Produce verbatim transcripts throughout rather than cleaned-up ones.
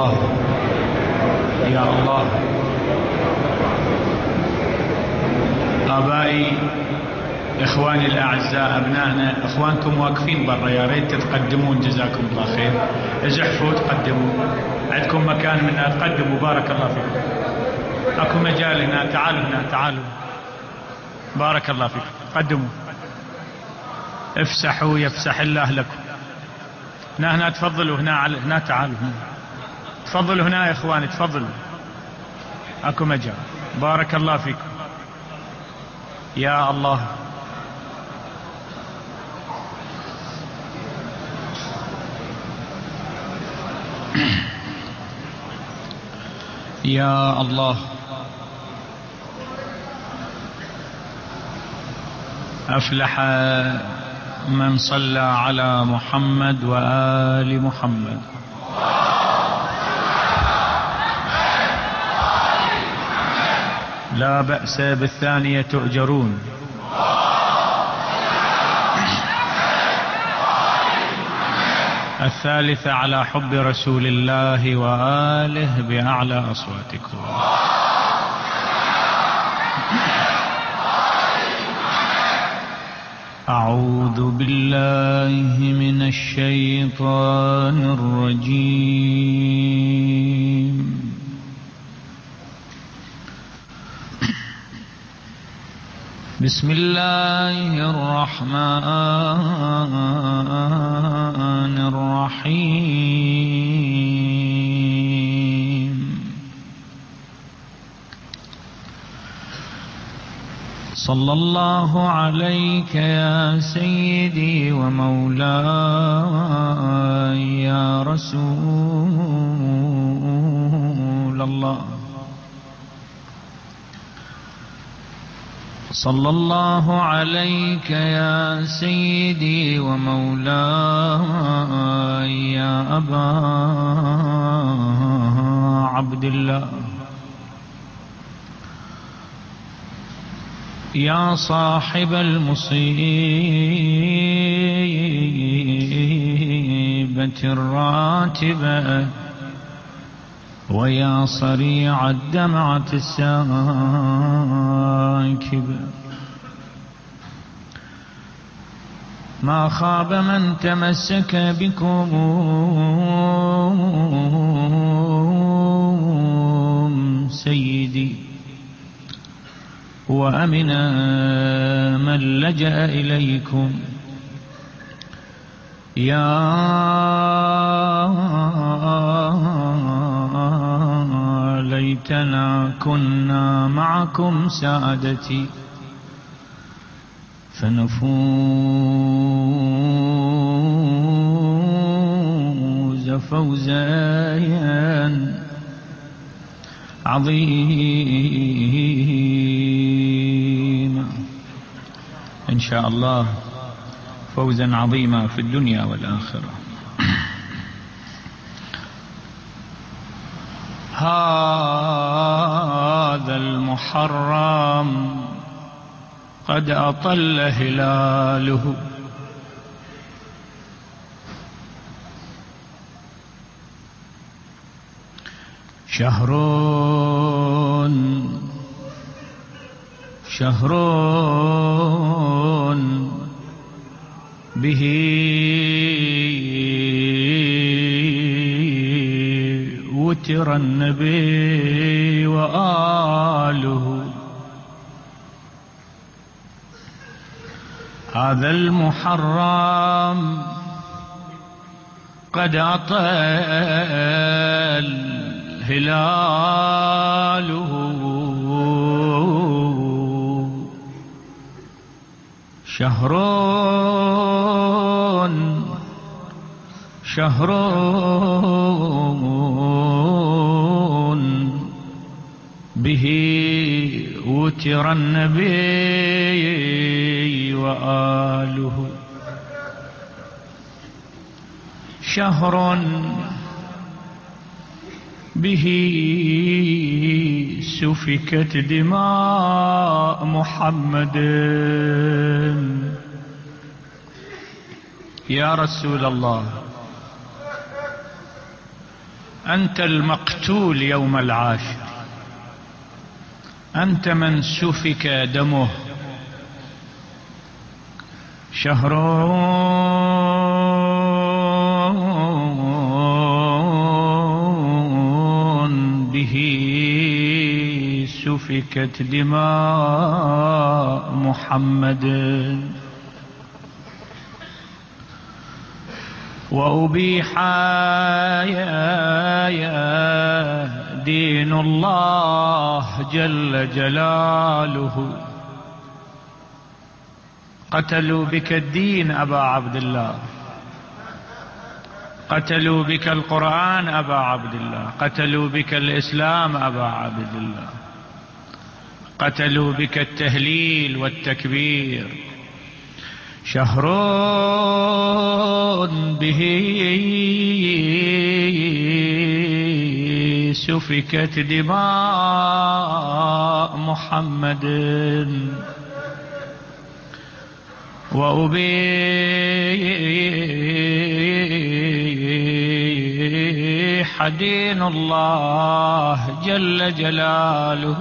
الله يا الله. آبائي، إخواني الأعزاء، أبنائنا، إخوانكم واقفين برا، يا ريت تتقدمون جزاكم الله خير. ازحفوا تقدموا، عندكم مكان من تقدموا، بارك الله فيكم. أكو مجال هنا، تعالوا هنا، تعالوا، بارك الله فيكم، قدموا، افسحوا يفسح الله لكم. هنا هنا تفضلوا، هنا على هنا، تعالوا هنا، تفضلوا هنا يا إخواني، تفضلوا، أكو مجال، بارك الله فيكم. يا الله. يا الله. أفلح من صلى على محمد وآل محمد. لا بأس بالثانية تؤجرون. الثالثة على حب رسول الله وآله بأعلى أصواتكم. أعوذ بالله من الشيطان الرجيم. بسم الله الرحمن الرحيم. صلى الله عليك يا سيدي ومولاي يا رسول الله. صلى الله عليك يا سيدي ومولاي يا أبا عبد الله. يا صاحب المصيبة الراتبة ويا صريع الدمعة الساكبة. ما خاب من تمسك بكم سيدي، وأمن من لجأ إليكم. يا ليتنا كنا معكم سادتي فنفوز فوزا عظيما إن شاء الله، فوزا عظيما في الدنيا والآخرة. هذا المحرم قد أطل هلاله، شهر شهر به وتر النبي وآله. هذا المحرم قد أطل هلاله، شهر شهر به وتر النبي وآله، شهر به سفكت دماء محمد. يا رسول الله، أنت المقتول يوم العاشر، أنت من سفك دمه. شهر به سفكت دماء محمد، وأبيح دين الله جل جلاله. قتلوا بك الدين أبا عبد الله، قتلوا بك القرآن أبا عبد الله، قتلوا بك الإسلام أبا عبد الله، قتلوا بك التهليل والتكبير. شهر به سفكت دماء محمد، وأبيح دين الله جل جلاله.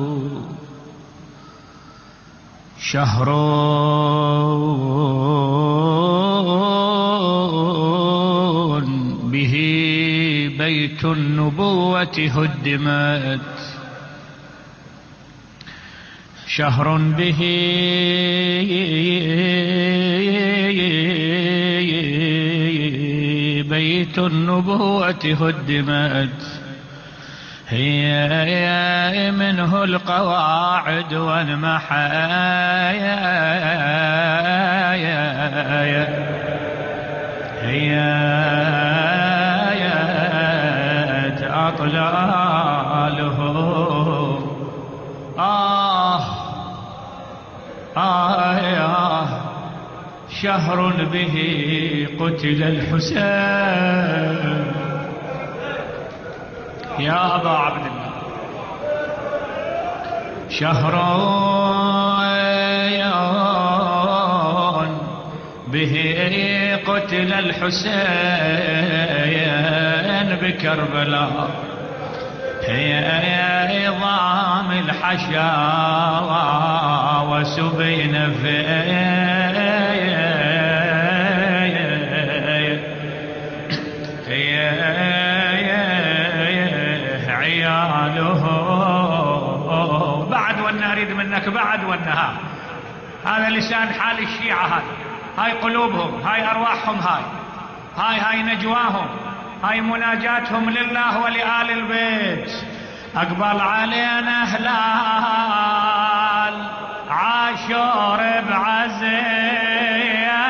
شهر به بيت النبوة هدمت، شهر به بيت النبوة هدمت، هي منه القواعد والمحايا، هي أطلاله. آه آه آه شهر به قتل الحسين يا أبا عبد الله. شهر به قتل الحسين بكربلاء، هي عظام الحشاوى وسبين في عياله. بعد وأنا أريد منك بعد والنهار. هذا لسان حال الشيعة، هذا هاي قلوبهم، هاي أرواحهم، هاي هاي هاي نجواهم، هاي مناجاتهم لله ولآل البيت. أقبل علينا هلال عاشور بعزية،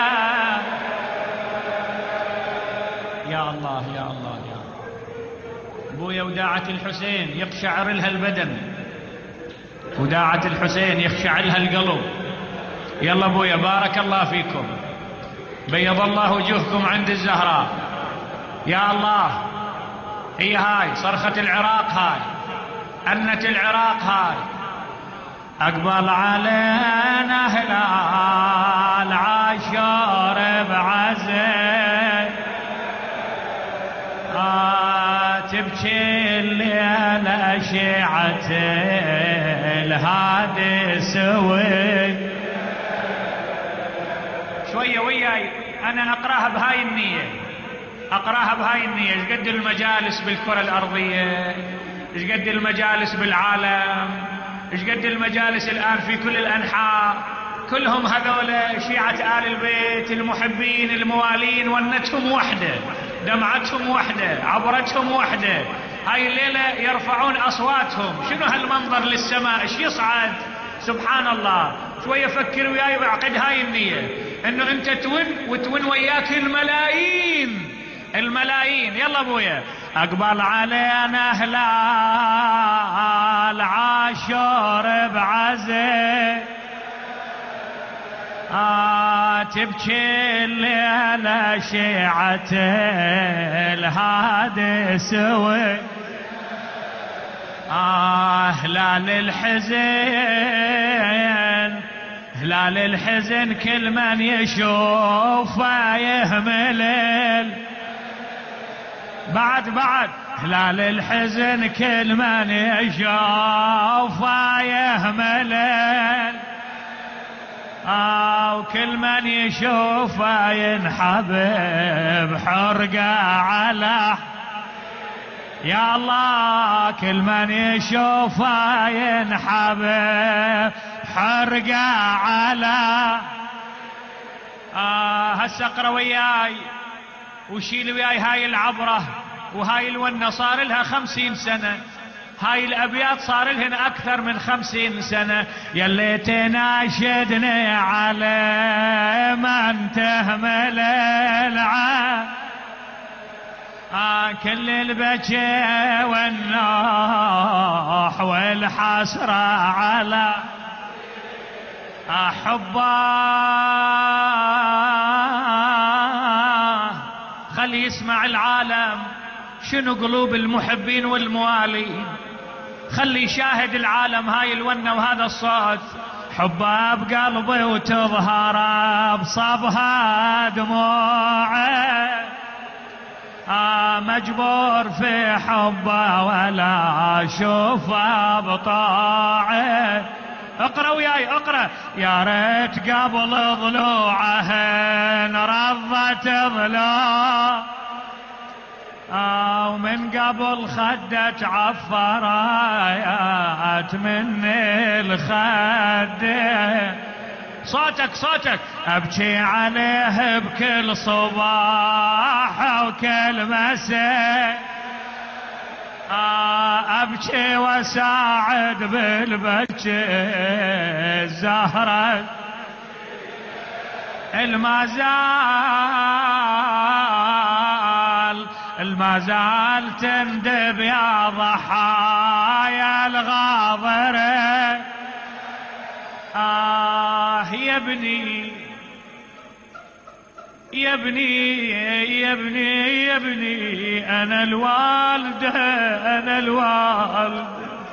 يا الله يا الله يا ابويا. وداعة الحسين يقشعر لها البدن، وداعة الحسين يخشع لها القلب. يلا ابويا بارك الله فيكم، بيض الله وجوهكم عند الزهراء. يا الله، هي هاي صرخة العراق، هاي أنة العراق، هاي. أقبل علينا هلال عاشور بعزة، آه تبكي الليلة شيعة الهادي سوي. شوية وياي أنا أقراها بهاي النية، أقراها بهاي النية. إيش قد المجالس بالكرة الأرضية، إيش قد المجالس بالعالم، إيش قد المجالس الآن في كل الأنحاء، كلهم هذول شيعة آل البيت المحبين الموالين، ونتهم وحدة، دمعتهم وحدة، عبرتهم وحدة. هاي الليلة يرفعون أصواتهم. شنو هالمنظر للسماء، إيش يصعد؟ سبحان الله. شوية فكر وياي واعقد هاي النية، إنه أنت تون وتون وياك الملايين الملايين. يلا ابويا. أقبل علينا هلال عاشور بعزة، آه تبكي الليلة شيعة الهادي سوي. آه هلال الحزن، هلال الحزن كل من يشوف يهمل. بعد بعد هلال الحزن كل من يشوفه يهمل، آه وكل من يشوفه ينحبب حرقة على، يا الله كل من يشوفه ينحبب حرقة على. آه هسه اقرا وياي وشيل وياي هاي العبرة وهاي الونة صار لها خمسين سنة، هاي الأبيات صار لهن أكثر من خمسين سنة. يلي تناشدني على من تهمل العام، آه كل البكي والنوح والحسرة على أحباه. خلي يسمع العالم شنو قلوب المحبين والموالين، خلي يشاهد العالم هاي الونة وهذا الصوت. حبه بقلبي وتظهر بصبها دموعه، آه مجبور في حبه ولا اشوفه بطاعه. اقرا وياي اقرا. يا ريت قبل ضلوعهن رضت ضلوع، آه ومن قبل خدت عفرايات من الخد. صوتك صوتك. ابكي عليه بكل صباح وكل مساء، آه ابكي وساعد بالبكي الزهرة المازال المازال تندب يا ضحايا الغاضرة. آه يا ابني يا ابني يا ابني يا ابني أنا الوالدة أنا الوالدة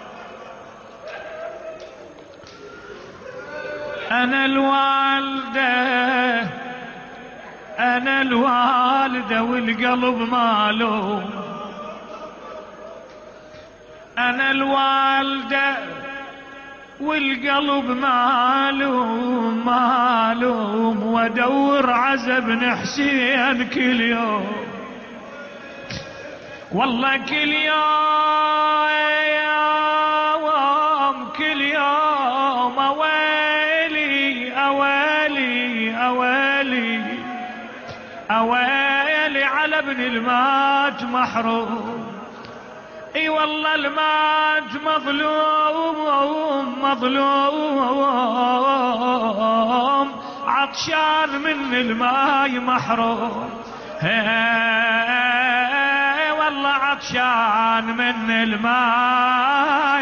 أنا الوالدة أنا الوالدة والقلب ماله، أنا الوالدة والقلب معلوم معلوم، وادور عزا بن حسين كل يوم، والله كل يوم كل يوم اويلي اويلي اويلي اويلي على ابن المات محروم. اي والله المات مظلوم مظلوم عطشان من الماي محروم. هي والله عطشان من الماي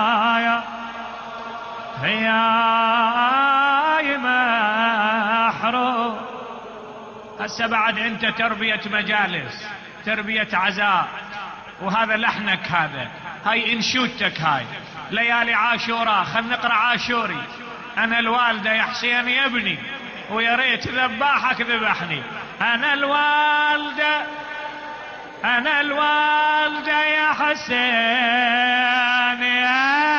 هي محروم. هسه بعد انت تربية مجالس تربية عزاء، وهذا لحنك، هذا هاي انشودتك، هاي ليالي عاشوراء. خل نقرا عاشوري. انا الوالده يا حسين يا ابني، ويا ريت ذباحك ذبحني. انا الوالده انا الوالده يا حسين يا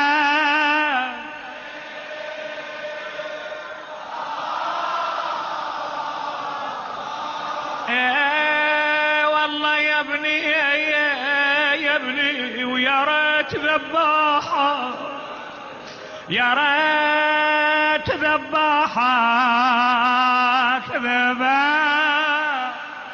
ايه والله يا ابني يا ابني، ويا ريت ذباحة يا ريت ذباحك ذباح.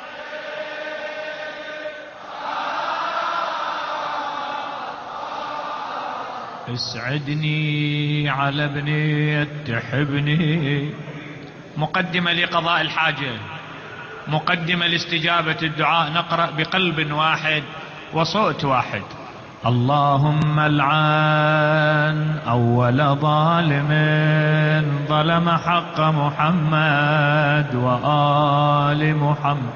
اسعدني على ابني تحبني. مقدمة لقضاء الحاجة، مقدمة لاستجابة الدعاء. نقرأ بقلب واحد وصوت واحد. اللهم العن أول ظالم ظلم حق محمد وآل محمد،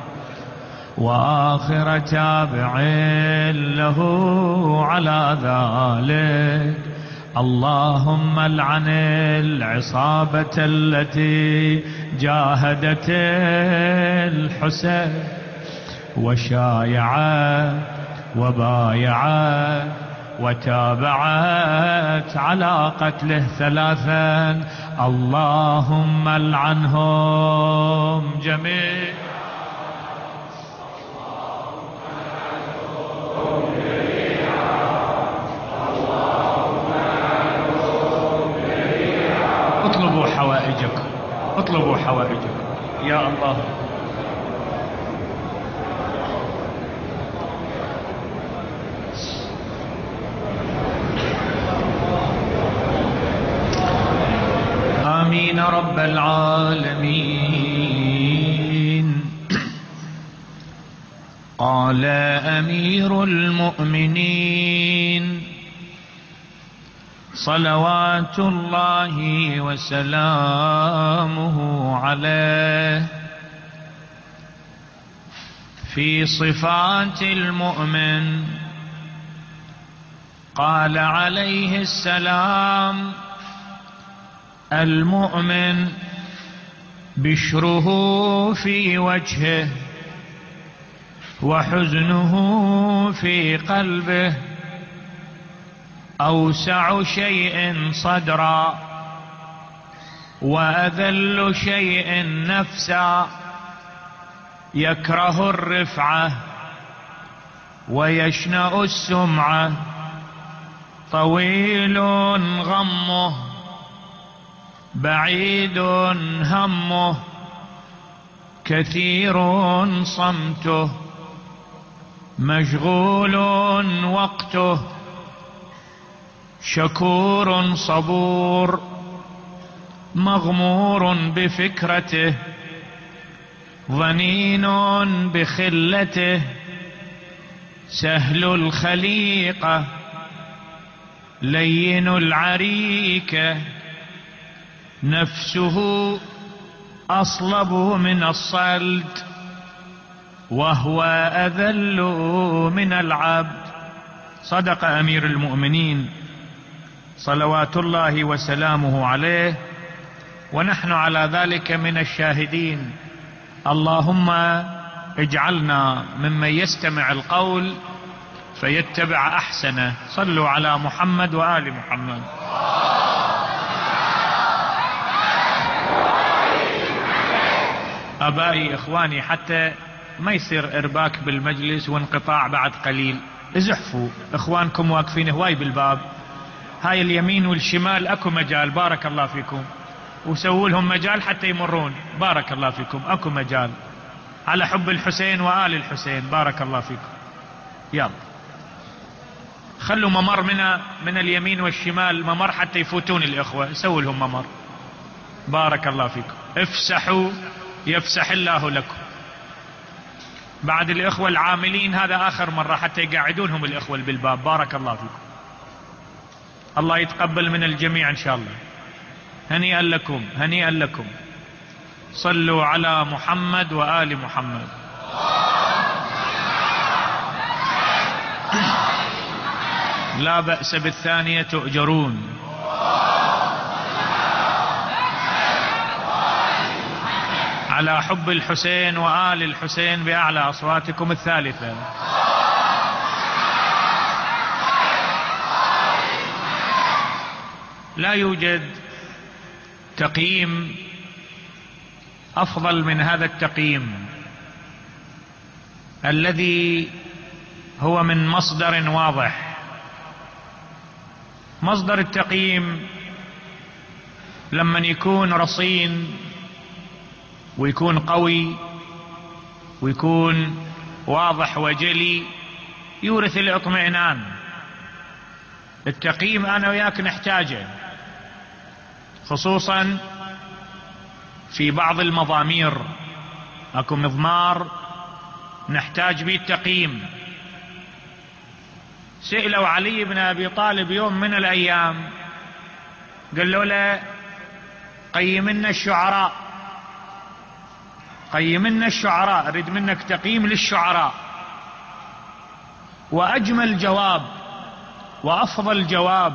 وآخر تابع له على ذلك. اللهم العن العصابة التي جاهدت الحسين وشايعت وبايعت وتابعت على قتله ثلاثا، اللهم العنهم جميعا. اطلبوا حوائجكم، اطلبوا حوائجكم يا الله. آمين رب العالمين. قال أمير المؤمنين صلوات الله وسلامه عليه في صفات المؤمن، قال عليه السلام: المؤمن بشره في وجهه وحزنه في قلبه، أوسع شيء صدرا وأذل شيء نفسا، يكره الرفعة ويشنأ السمعة، طويل غمه بعيد همه، كثير صمته مشغول وقته، شكور صبور مغمور بفكرته، ظنين بخلته، سهل الخليقة لين العريكة، نفسه أصلب من الصلد وهو أذل من العبد. صدق أمير المؤمنين صلوات الله وسلامه عليه، ونحن على ذلك من الشاهدين. اللهم اجعلنا ممن يستمع القول فيتبع أحسنه. صلوا على محمد وآل محمد. أبائي إخواني، حتى ما يصير إرباك بالمجلس وانقطاع بعد قليل، ازحفوا إخوانكم واقفين هواي بالباب، هاي اليمين والشمال أكو مجال، بارك الله فيكم، وسووا لهم مجال حتى يمرون، بارك الله فيكم، أكو مجال، على حب الحسين وآل الحسين، بارك الله فيكم. يلا خلوا ممر من من اليمين والشمال، ممر حتى يفوتون الإخوة، سووا لهم ممر، بارك الله فيكم. افسحوا يفسح الله لكم. بعد الإخوة العاملين هذا آخر مرة حتى يقعدونهم الإخوة بالباب، بارك الله فيكم. الله يتقبل من الجميع إن شاء الله. هنيئا لكم، هنيئا لكم. صلوا على محمد وآل محمد. لا بأس بالثانية تؤجرون. على حب الحسين وآل الحسين بأعلى أصواتكم الثالثة. لا يوجد تقييم أفضل من هذا التقييم الذي هو من مصدر واضح. مصدر التقييم لمن يكون رصين ويكون قوي ويكون واضح وجلي يورث الاطمئنان. التقييم أنا وياك نحتاجه، خصوصا في بعض المضامير، اكو مضمار نحتاج به التقييم. سئلوا علي بن أبي طالب يوم من الأيام، قالوا له قيمنا الشعراء، قيمنا الشعراء، أريد منك تقييم للشعراء. وأجمل جواب وأفضل جواب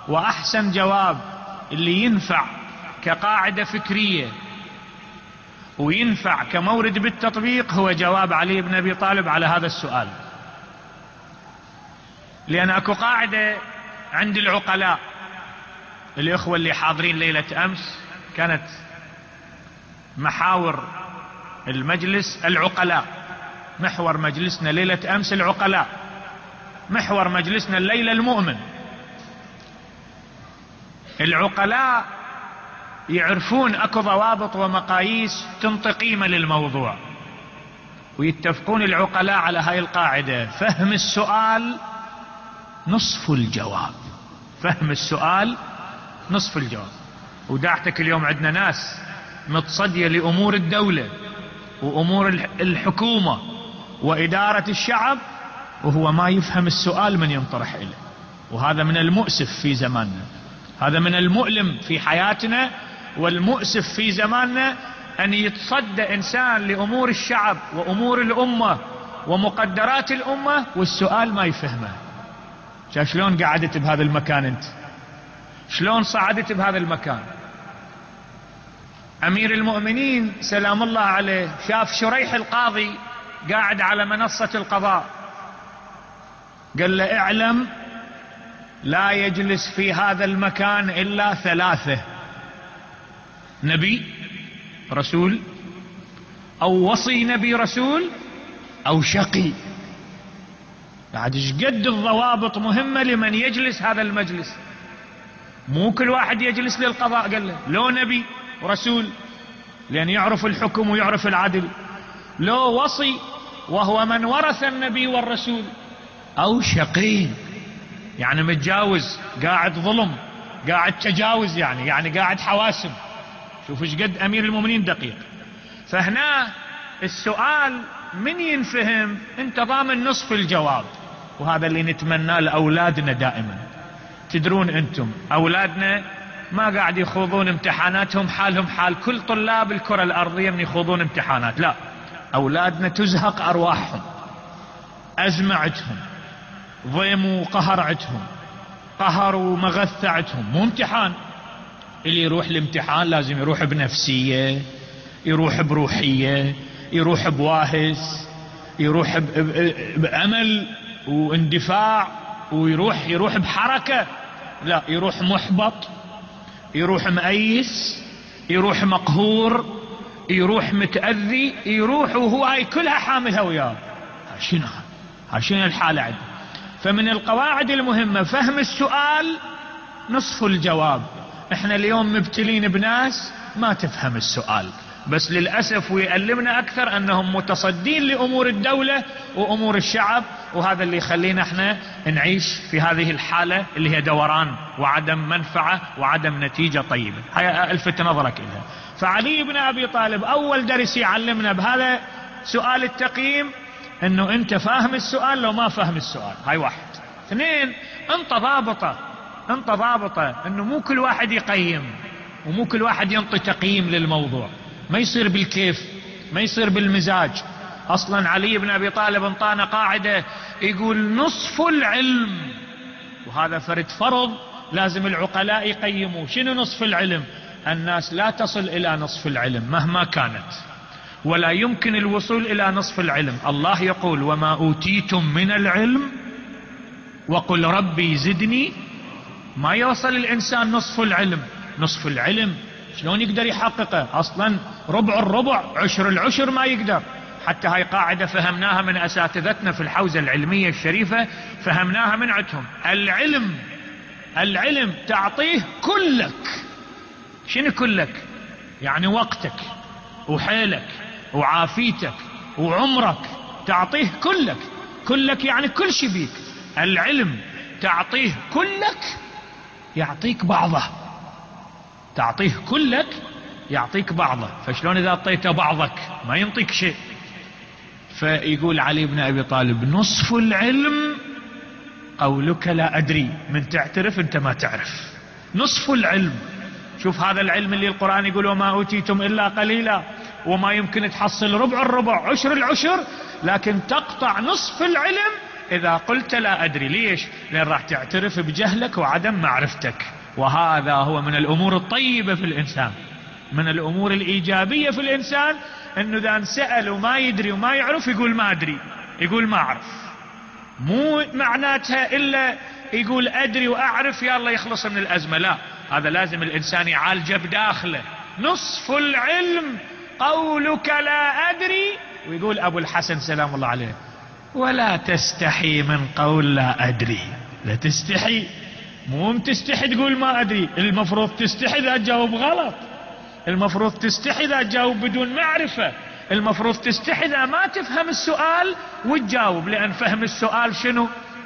وأحسن جواب اللي ينفع كقاعدة فكرية وينفع كمورد بالتطبيق هو جواب علي بن أبي طالب على هذا السؤال. لأن أكو قاعدة عند العقلاء، الإخوة اللي حاضرين ليلة أمس كانت محاور المجلس العقلاء، محور مجلسنا ليلة أمس العقلاء، محور مجلسنا الليلة المؤمن. العقلاء يعرفون اكو ضوابط ومقاييس تنطي قيمة للموضوع، ويتفقون العقلاء على هاي القاعدة: فهم السؤال نصف الجواب. فهم السؤال نصف الجواب. وداعتك اليوم عندنا ناس متصدية لأمور الدولة وأمور الحكومة وإدارة الشعب وهو ما يفهم السؤال من ينطرح إليه، وهذا من المؤسف في زماننا، هذا من المؤلم في حياتنا والمؤسف في زماننا، أن يتصدى إنسان لأمور الشعب وأمور الأمة ومقدرات الأمة والسؤال ما يفهمه. شلون قعدت بهذا المكان أنت؟ شلون صعدت بهذا المكان؟ أمير المؤمنين سلام الله عليه شاف شريح القاضي قاعد على منصة القضاء، قال له: اعلم لا يجلس في هذا المكان إلا ثلاثة: نبي رسول، أو وصي نبي رسول، أو شقي. بعد ايش قد الضوابط مهمة لمن يجلس هذا المجلس. مو كل واحد يجلس للقضاء، قال له لو نبي ورسول لأن يعرف الحكم ويعرف العدل، لو وصي وهو من ورث النبي والرسول، أو شقي يعني متجاوز، قاعد ظلم، قاعد تجاوز، يعني يعني قاعد حواسب. شوف ايش قد أمير المؤمنين دقيق. فهنا السؤال من ينفهم انت ضامن نصف الجواب، وهذا اللي نتمناه لأولادنا دائما. تدرون انتم أولادنا ما قاعد يخوضون امتحاناتهم حالهم حال كل طلاب الكرة الأرضية من يخوضون امتحانات، لا، أولادنا تزهق أرواحهم، أزمة عندهم، ضيم وقهر عندهم، قهر ومغثة عندهم، مو امتحان. اللي يروح الامتحان لازم يروح بنفسية، يروح بروحية، يروح بواهس، يروح بأمل واندفاع، ويروح يروح بحركة. لا، يروح محبط، يروح مأيس، يروح مقهور، يروح متأذي، يروح وهو هاي كلها حاملها وياه. شنو شنو الحالة عندنا؟ فمن القواعد المهمة فهم السؤال نصف الجواب. احنا اليوم مبتلين بناس ما تفهم السؤال، بس للأسف ويألمنا أكثر أنهم متصدين لأمور الدولة وأمور الشعب، وهذا اللي يخلينا احنا نعيش في هذه الحالة اللي هي دوران وعدم منفعة وعدم نتيجة طيبة. هيا ألفت نظرك إليها. فعلي بن أبي طالب أول درس يعلمنا بهذا سؤال التقييم أنه أنت فاهم السؤال لو ما فهم السؤال. هاي واحد. اثنين، أنت ضابطة، أنت ضابطة أنه مو كل واحد يقيم ومو كل واحد ينطي تقييم للموضوع، ما يصير بالكيف، ما يصير بالمزاج. أصلا علي بن أبي طالب انطانا قاعدة يقول نصف العلم، وهذا فرد فرض لازم العقلاء يقيموا. شنو نصف العلم؟ الناس لا تصل إلى نصف العلم مهما كانت، ولا يمكن الوصول إلى نصف العلم. الله يقول: وما أوتيتم من العلم وقل ربي زدني. ما يوصل الإنسان نصف العلم. نصف العلم شلون يقدر يحققه؟ أصلا ربع الربع، عشر العشر ما يقدر. حتى هاي قاعدة فهمناها من أساتذتنا في الحوزة العلمية الشريفة، فهمناها من عندهم. العلم العلم تعطيه كلك. شنو كلك؟ يعني وقتك وحيلك وعافيتك وعمرك، تعطيه كلك. كلك يعني كل شي بيك. العلم تعطيه كلك يعطيك بعضه، تعطيه كلك يعطيك بعضه. فشلون إذا أعطيته بعضك ما ينطيك شيء؟ فيقول علي بن أبي طالب: نصف العلم قولك لا أدري. من تعترف أنت ما تعرف. نصف العلم. شوف هذا العلم اللي القرآن يقول: وما أوتيتم إلا قليلا، وما يمكن تحصل ربع الربع، عشر العشر، لكن تقطع نصف العلم إذا قلت لا أدري. ليش؟ لأن راح تعترف بجهلك وعدم معرفتك، وهذا هو من الأمور الطيبة في الإنسان. من الأمور الإيجابية في الإنسان أنه إذا انسأل وما يدري وما يعرف يقول ما أدري، يقول ما أعرف. مو معناتها إلا يقول أدري وأعرف يلا يخلص من الأزمة، لا، هذا لازم الإنسان يعالجه بداخله. نصف العلم قولك لا أدري. ويقول أبو الحسن سلام الله عليه: ولا تستحي من قول لا أدري. لا تستحي، مو تستحي تقول ما أدري، المفروض تستحي إذا تجاوب غلط، المفروض تستحي إذا تجاوب بدون معرفة، المفروض تستحي إذا ما تفهم السؤال وتجاوب، لأن فهم السؤال شنو؟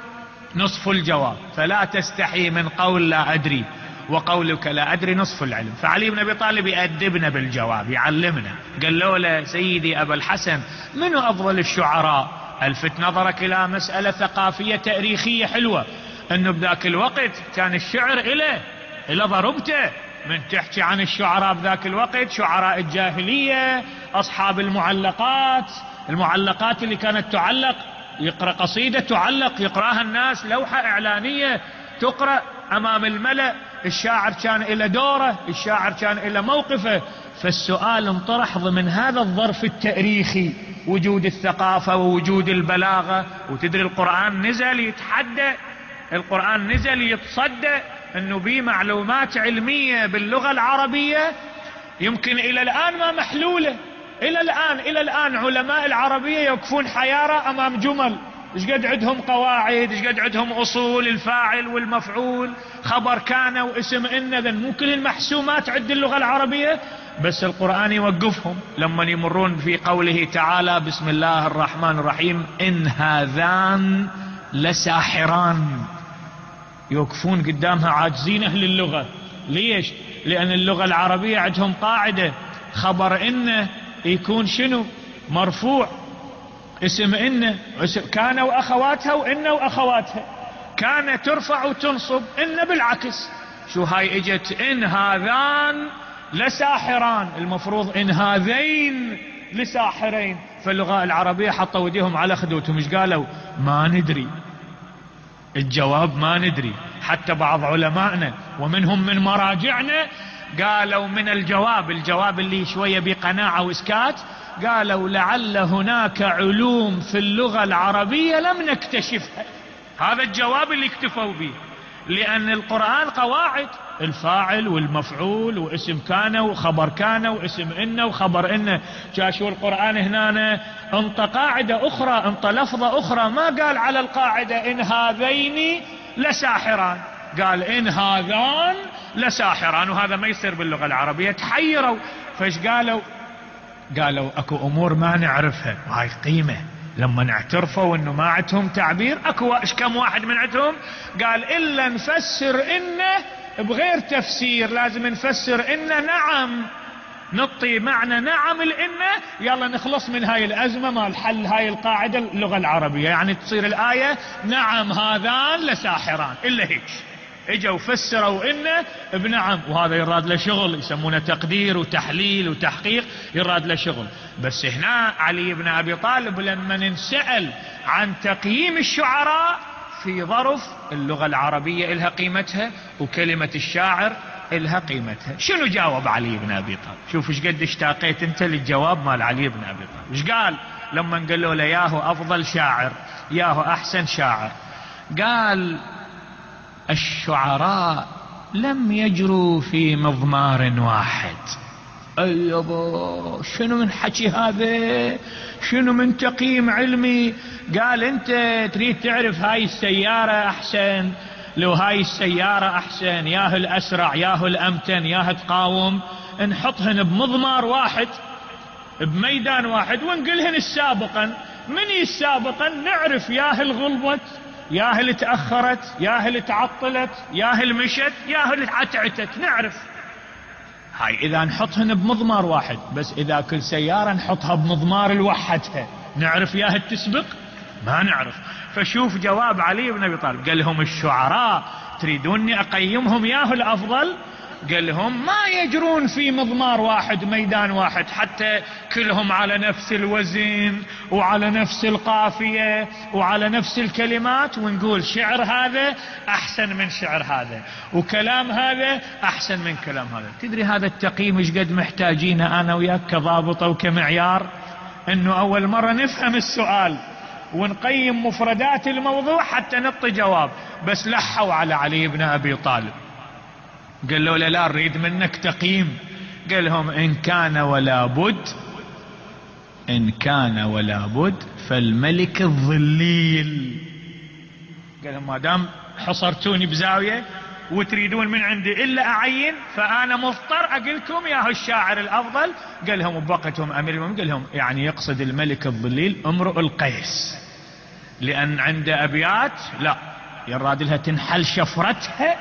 نصف الجواب. فلا تستحي من قول لا أدري، وقولك لا أدري نصف العلم. فعلي بن أبي طالب يأدبنا بالجواب، يعلمنا. قال له: له سيدي أبا الحسن، منو أفضل الشعراء؟ ألفت نظرك إلى مسألة ثقافية تاريخية حلوة، أنه بذاك الوقت كان الشعر إله إلى ضربته. من تحكي عن الشعراء بذاك الوقت، شعراء الجاهلية، أصحاب المعلقات، المعلقات اللي كانت تعلق، يقرأ قصيدة تعلق يقرأها الناس، لوحة إعلانية تقرأ أمام الملأ. الشاعر كان إلى دوره، الشاعر كان إلى موقفه. فالسؤال انطرح ضمن هذا الظرف التاريخي، وجود الثقافة ووجود البلاغة. وتدري القرآن نزل يتحدى، القرآن نزل يتصدى أنه بيه معلومات علمية باللغة العربية يمكن إلى الآن ما محلولة. إلى الآن إلى الآن علماء العربية يوقفون حيارى أمام جمل، إيش قد عندهم قواعد، إيش قد عندهم أصول، الفاعل والمفعول، خبر كان واسم إن. ذن مو كل المحسومات عند اللغة العربية، بس القرآن يوقفهم لما يمرون في قوله تعالى: بسم الله الرحمن الرحيم، إن هذان لساحران. يوقفون قدامها عاجزين أهل اللغة. ليش؟ لأن اللغة العربية عندهم قاعدة: خبر إن يكون شنو؟ مرفوع، اسم إن كان وأخواتها، وإن وأخواتها. كان ترفع وتنصب، إن بالعكس. شو هاي اجت؟ إن هذان لساحران، المفروض إن هذين لساحرين. فاللغة العربية حطوا وديهم على خدوتهم، ايش قالوا؟ ما ندري. الجواب ما ندري. حتى بعض علمائنا ومنهم من مراجعنا قالوا من الجواب، الجواب اللي شوية بقناعة وإسكات، قالوا: لعل هناك علوم في اللغة العربية لم نكتشفها. هذا الجواب اللي اكتفوا به، لأن القرآن قواعد: الفاعل والمفعول واسم كان وخبر كان واسم إن وخبر إن. جاشوا القرآن هنا انت قاعدة أخرى، انت لفظة أخرى، ما قال على القاعدة إن هذين لساحران، قال إن هذان لساحران. وهذا ما يصير باللغة العربية. تحيروا، فايش قالوا؟ قالوا اكو امور ما نعرفها، وهاي قيمة. لما نعترفوا انه ما عندهم تعبير، اكو ايش كم واحد من عندهم قال: الا نفسر انه بغير تفسير، لازم نفسر انه نعم، نطي معنى نعم الانه، يلا نخلص من هاي الازمة مال حل هاي القاعدة اللغة العربية. يعني تصير الآية: نعم هذان لساحران، الا هيك. اجوا فسروا انه بنعم، وهذا يراد له شغل، يسمونه تقدير وتحليل وتحقيق، يراد له شغل. بس هنا علي بن ابي طالب لما نسأل عن تقييم الشعراء في ظرف اللغة العربية إلها قيمتها، وكلمة الشاعر إلها قيمتها، شنو جاوب علي بن ابي طالب؟ شوف ايش قد اشتاقيت انت للجواب مال علي بن ابي طالب. ايش قال لما قالوا له ياهو افضل شاعر، ياهو احسن شاعر؟ قال: الشعراء لم يجروا في مضمار واحد. اي يابا، شنو من حكي هذا؟ شنو من تقييم علمي؟ قال: انت تريد تعرف هاي السيارة احسن، لو هاي السيارة احسن، ياه الاسرع، ياه الامتن، ياه تقاوم، نحطهن بمضمار واحد، بميدان واحد، ونقلهن السابقا. من السابقا نعرف ياه الغلبت، ياه اللي تأخرت، ياه اللي تعطلت، ياه اللي مشت، ياه اللي عتعتت، نعرف. هاي إذا نحطهن بمضمار واحد. بس إذا كل سيارة نحطها بمضمار الوحدها، نعرف ياه التسبق؟ ما نعرف. فشوف جواب علي بن أبي طالب، قال لهم: الشعراء تريدوني أقيمهم ياه الأفضل؟ قال لهم ما يجرون في مضمار واحد ميدان واحد حتى كلهم على نفس الوزن وعلى نفس القافية وعلى نفس الكلمات ونقول شعر هذا أحسن من شعر هذا وكلام هذا أحسن من كلام هذا. تدري هذا التقييم ايش قد محتاجينه أنا وياك كضابطة وكمعيار؟ إنه أول مرة نفهم السؤال ونقيم مفردات الموضوع حتى نعطي جواب. بس لحوا على علي بن أبي طالب، قال له لا لا نريد منك تقييم. قال لهم إن كان ولا بد إن كان ولا بد فالملك الظليل. قال لهم ما دام حصرتوني بزاوية وتريدون من عندي إلا أعين فأنا مضطر أقلكم يا الشاعر الأفضل. قال لهم بوقتهم أمير المؤمنين قال لهم يعني يقصد الملك الظليل امرؤ القيس، لأن عنده أبيات لا يراد لها تنحل شفرتها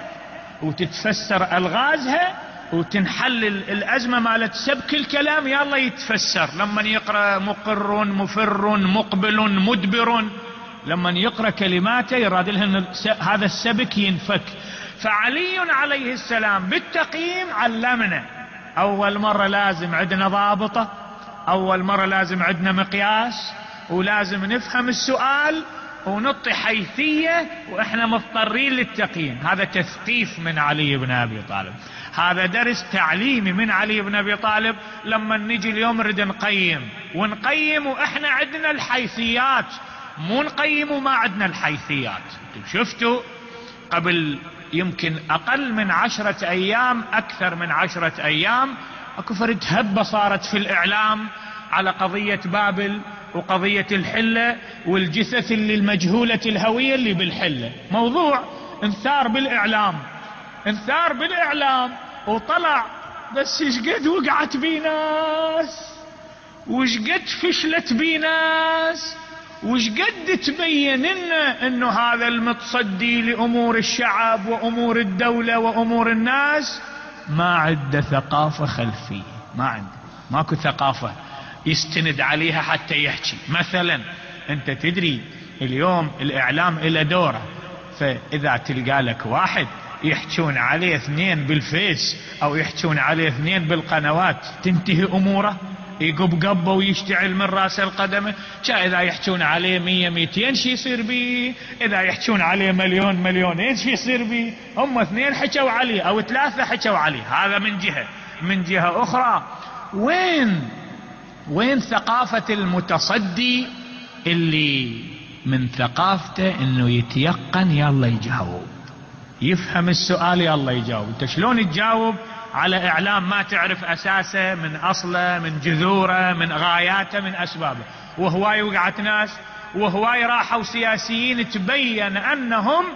وتتفسر ألغازها وتنحل الأزمة مالت سبك الكلام يلا يتفسر. لما يقرأ مقر مفر مقبل مدبر، لما يقرأ كلماته يراد لها هذا السبك ينفك. فعلي عليه السلام بالتقييم علمنا أول مرة لازم عندنا ضابطة، أول مرة لازم عندنا مقياس، ولازم نفهم السؤال ونعطي حيثية وإحنا مضطرين للتقييم. هذا تثقيف من علي بن أبي طالب، هذا درس تعليمي من علي بن أبي طالب. لما نجي اليوم نريد نقيم ونقيم وإحنا عندنا الحيثيات، مو نقيم وما عندنا الحيثيات. شفتوا قبل يمكن أقل من عشرة أيام أكثر من عشرة أيام أكو فرد هبة صارت في الإعلام على قضية بابل وقضية الحلة والجثث اللي المجهولة الهوية اللي بالحلة. موضوع انثار بالإعلام انثار بالإعلام وطلع، بس ايش قد وقعت بي ناس وش قد فشلت بي ناس وش قد تبين إن انه هذا المتصدي لأمور الشعب وأمور الدولة وأمور الناس ما عنده ثقافة خلفية، ما عنده ماكو ثقافة يستند عليها حتى يحكي. مثلا انت تدري اليوم الإعلام إلى دوره، فإذا تلقى لك واحد يحكون عليه اثنين بالفيس أو يحكون عليه اثنين بالقنوات تنتهي أموره، يقب قبه ويشتعل من رأس القدمه. شا إذا يحكون عليه مية ميتين شي يصير بيه، إذا يحكون عليه مليون مليونين شي يصير بيه. هم اثنين حكوا عليه أو ثلاثة حكوا عليه، هذا من جهة. من جهة أخرى وين وين ثقافة المتصدي اللي من ثقافته انه يتيقن يلا يجاوب، يفهم السؤال يلا يجاوب. انت شلون تجاوب على اعلام ما تعرف اساسه من اصله من جذوره من غاياته من اسبابه؟ وهواي وقعت ناس وهواي راحوا سياسيين تبين انهم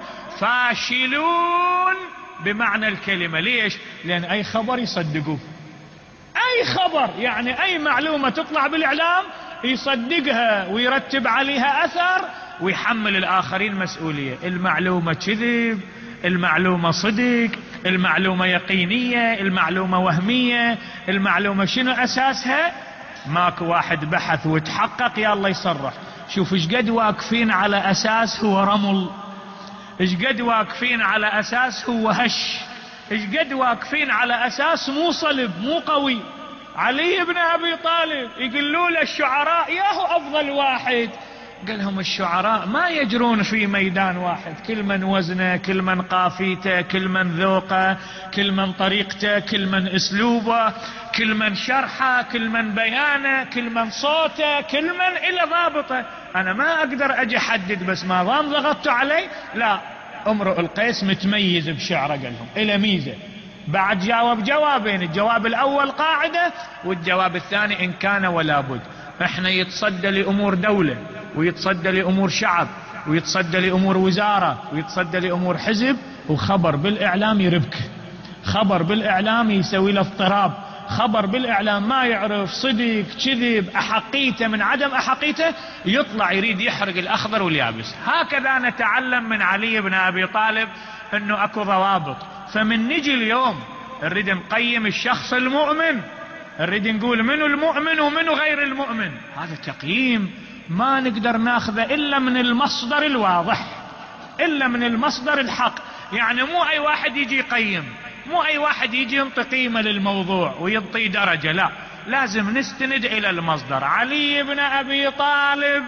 فاشلون بمعنى الكلمة. ليش؟ لان اي خبر يصدقوه، اي خبر يعني اي معلومة تطلع بالاعلام يصدقها ويرتب عليها اثر ويحمل الاخرين مسؤولية. المعلومة كذب، المعلومة صدق، المعلومة يقينية، المعلومة وهمية، المعلومة شنو اساسها؟ ماكو واحد بحث وتحقق يلا يصرح. شوف ايش قد واقفين على اساس هو رمل، ايش قد واقفين على اساس هو هش، ايش قد واقفين على اساس مو صلب مو قوي. علي بن ابي طالب يقولوا له الشعراء ياهو افضل واحد، قال لهم الشعراء ما يجرون في ميدان واحد، كل من وزنه كل من قافيته كل من ذوقه كل من طريقته كل من اسلوبه كل من شرحه كل من بيانه كل من صوته كل من الى ضابطه. انا ما اقدر اجي احدد، بس ما ضام ضغطتوا علي لا. امرؤ القيس متميز بشعره، قال لهم الى ميزه. بعد جاوب جوابين، الجواب الاول قاعده والجواب الثاني ان كان ولا بد. احنا يتصدى لامور دوله ويتصدى لامور شعب ويتصدى لامور وزاره ويتصدى لامور حزب، وخبر بالاعلام يربك، خبر بالاعلام يسوي له اضطراب، خبر بالاعلام ما يعرف صدق كذب احقيته من عدم احقيته، يطلع يريد يحرق الاخضر واليابس. هكذا نتعلم من علي بن ابي طالب انه اكو ضوابط. فمن نجي اليوم نريد نقيم الشخص المؤمن، نريد نقول منو المؤمن ومنو غير المؤمن، هذا تقييم ما نقدر ناخذه الا من المصدر الواضح، الا من المصدر الحق. يعني مو اي واحد يجي يقيم، مو أي واحد يجي ينطي قيمة للموضوع وينطي درجة، لا، لازم نستند إلى المصدر. علي بن أبي طالب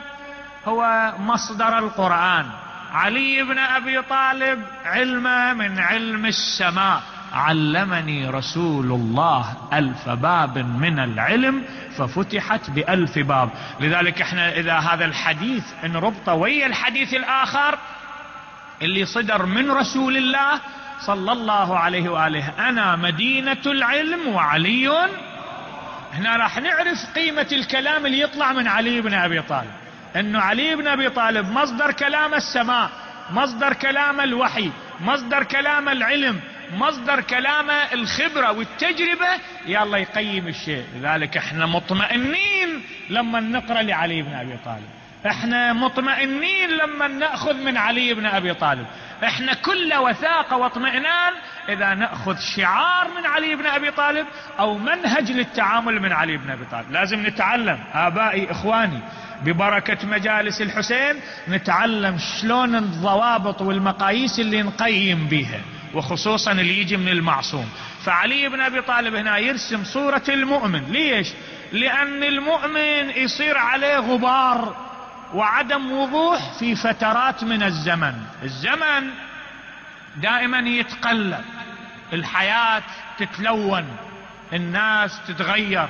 هو مصدر القرآن، علي بن أبي طالب علم من علم السماء، علمني رسول الله ألف باب من العلم ففتحت بألف باب. لذلك احنا إذا هذا الحديث نربطه ويا الحديث الآخر اللي صدر من رسول الله صلى الله عليه وآله، أنا مدينة العلم وعلي، هنا راح نعرف قيمة الكلام اللي يطلع من علي بن أبي طالب، أنه علي بن أبي طالب مصدر كلام السماء، مصدر كلام الوحي، مصدر كلام العلم، مصدر كلام الخبرة والتجربة، يلا يقيم الشيء. لذلك احنا مطمئنين لما نقرأ لعلي بن أبي طالب، احنا مطمئنين لما نأخذ من علي بن أبي طالب، احنا كل وثاقة واطمئنان اذا نأخذ شعار من علي بن أبي طالب او منهج للتعامل من علي بن أبي طالب. لازم نتعلم آبائي إخواني ببركة مجالس الحسين، نتعلم شلون الضوابط والمقاييس اللي نقيم بها، وخصوصا اللي يجي من المعصوم. فعلي بن أبي طالب هنا يرسم صورة المؤمن. ليش؟ لأن المؤمن يصير عليه غبار وعدم وضوح في فترات من الزمن. الزمن دائما يتقلب، الحياة تتلون، الناس تتغير،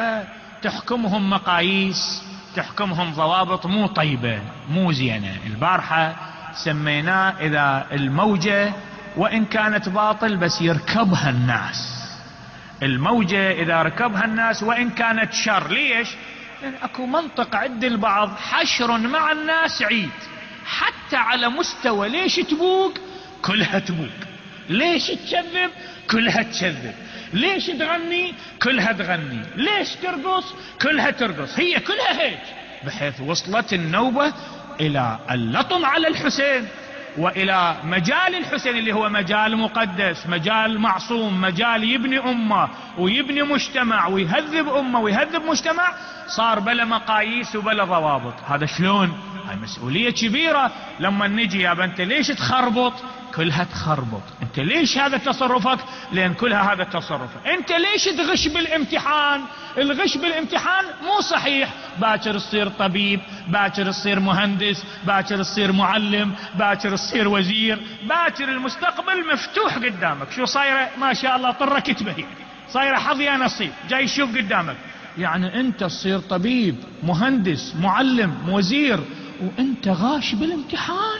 فتحكمهم مقاييس، تحكمهم ضوابط مو طيبة مو زينة. البارحة سميناه إذا الموجة وإن كانت باطل بس يركبها الناس، الموجة إذا ركبها الناس وإن كانت شر. ليش؟ لأن أكو منطق عند البعض حشر مع الناس عيد، حتى على مستوى ليش تبوق كلها تبوق، ليش تكذب كلها تكذب، ليش تغني كلها تغني، ليش ترقص كلها ترقص، هي كلها هيك، بحيث وصلت النوبة إلى اللطم على الحسين وإلى مجال الحسين اللي هو مجال مقدس، مجال معصوم، مجال يبني أمة ويبني مجتمع ويهذب أمة ويهذب مجتمع، صار بلا مقاييس وبلا ضوابط. هذا شلون؟ هاي مسؤولية كبيرة. لما نجي يا بنت ليش تخربط كلها تخربط، انت ليش هذا تصرفك لان كلها هذا تصرف، انت ليش تغش بالامتحان، الغش بالامتحان مو صحيح، باكر تصير طبيب، باكر تصير مهندس، باكر تصير معلم، باكر تصير وزير، باكر المستقبل مفتوح قدامك. شو صايرة ما شاء الله طرة كتبه يعني، صايرة حظية نصيب جاي يشوف قدامك، يعني انت تصير طبيب مهندس معلم وزير وانت غاش بالامتحان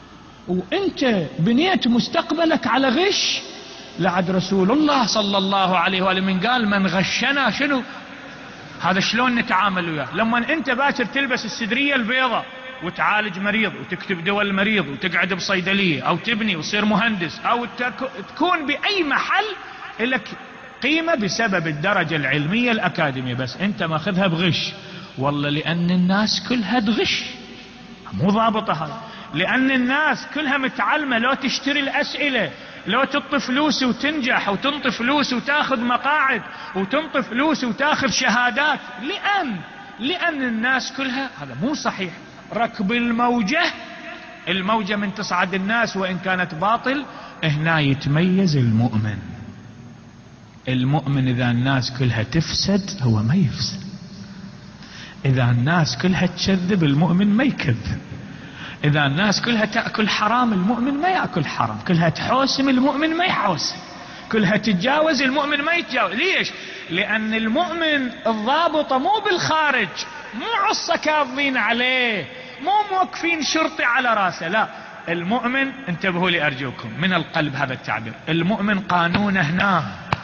وانت بنيت مستقبلك على غش. لعد رسول الله صلى الله عليه وآله من قال من غشنا شنو. هذا شلون نتعامل وياه؟ لما انت باكر تلبس السدرية البيضاء وتعالج مريض وتكتب دواء المريض وتقعد بصيدلية او تبني وتصير مهندس او تكون باي محل لك قيمة بسبب الدرجة العلمية الأكاديمية، بس انت ماخذها بغش، والله لأن الناس كلها تغش، مو ضابطة هذا، لأن الناس كلها متعلمة، لو تشتري الأسئلة، لو تنطي فلوس وتنجح وتنطي فلوس وتاخذ مقاعد وتنطي فلوس وتاخذ شهادات، لأن لأن الناس كلها، هذا مو صحيح. ركب الموجة، الموجة من تصعد الناس وإن كانت باطل، هنا يتميز المؤمن. المؤمن إذا الناس كلها تفسد هو ما يفسد، إذا الناس كلها تكذب المؤمن ما يكذب، إذا الناس كلها تأكل حرام المؤمن ما يأكل حرام، كلها تحوسم المؤمن ما يحوسم، كلها تتجاوز المؤمن ما يتجاوز. ليش؟ لأن المؤمن الضابطة مو بالخارج، مو عصة كاظين عليه، مو موقفين شرطي على راسه، لا، المؤمن انتبهوا لي أرجوكم من القلب هذا التعبير، المؤمن قانونه هنا،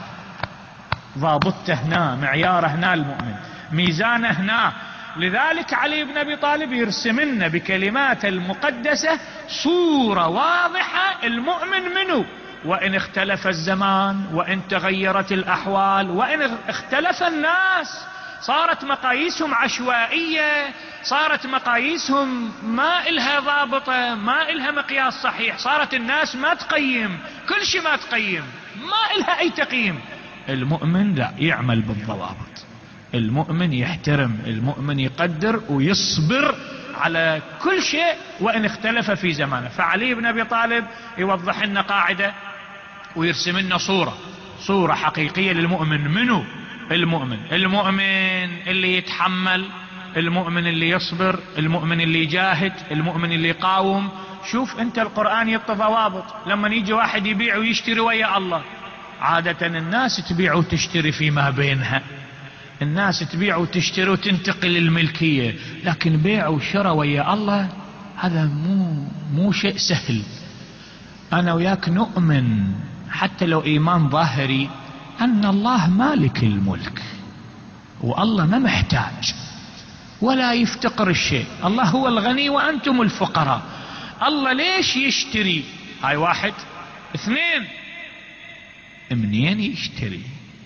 ضابطته هنا، معياره هنا، المؤمن ميزانه هنا. لذلك علي بن أبي طالب يرسم لنا بكلمات المقدسة صورة واضحة المؤمن منه، وإن اختلف الزمان وإن تغيرت الأحوال وإن اختلف الناس، صارت مقاييسهم عشوائية، صارت مقاييسهم ما إلها ضابطة، ما إلها مقياس صحيح، صارت الناس ما تقيم، كل شيء ما تقيم، ما إلها أي تقييم. المؤمن لا، يعمل بالضوابط، المؤمن يحترم، المؤمن يقدر ويصبر على كل شيء وإن اختلف في زمانه. فعلي بن أبي طالب يوضح لنا قاعدة ويرسم لنا صورة صورة حقيقية للمؤمن. منو المؤمن؟ المؤمن اللي يتحمل، المؤمن اللي يصبر، المؤمن اللي يجاهد، المؤمن اللي يقاوم. شوف انت القرآن يعطي ضوابط. لما يجي واحد يبيع ويشتري ويا الله، عادة الناس تبيع وتشتري فيما بينها، الناس تبيع وتشتري وتنتقل الملكية، لكن بيع وشراء ويا الله هذا مو مو شيء سهل. انا وياك نؤمن حتى لو ايمان ظاهري ان الله مالك الملك، والله ما محتاج ولا يفتقر الشيء، الله هو الغني وانتم الفقراء. الله ليش يشتري؟ هاي واحد. اثنين، منين يشتري؟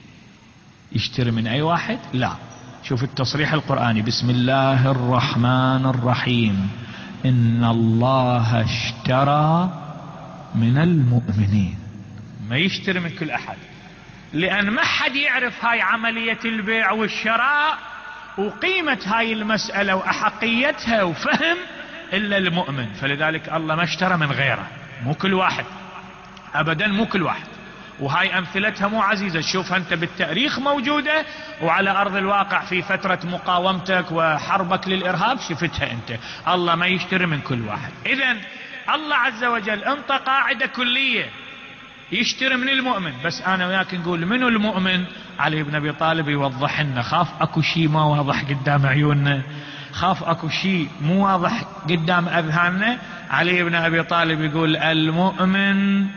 يشتري من اي واحد؟ لا. شوف التصريح القرآني: بسم الله الرحمن الرحيم، ان الله اشترى من المؤمنين. ما يشتري من كل احد، لان ما حد يعرف هاي عملية البيع والشراء وقيمة هاي المسألة واحقيتها وفهم الا المؤمن. فلذلك الله ما اشترى من غيره، مو كل واحد ابدا، مو كل واحد. وهاي امثلتها مو عزيزة، تشوفها انت بالتاريخ موجودة، وعلى ارض الواقع في فترة مقاومتك وحربك للارهاب شفتها انت. الله ما يشتري من كل واحد. اذن الله عز وجل انطى قاعدة كلية، يشتري من المؤمن. بس انا وياك نقول منو المؤمن؟ علي بن ابي طالب يوضح لنا. خاف اكو شيء ما واضح قدام عيوننا، خاف اكو شيء مو واضح قدام اذهاننا. علي بن ابي طالب يقول: المؤمن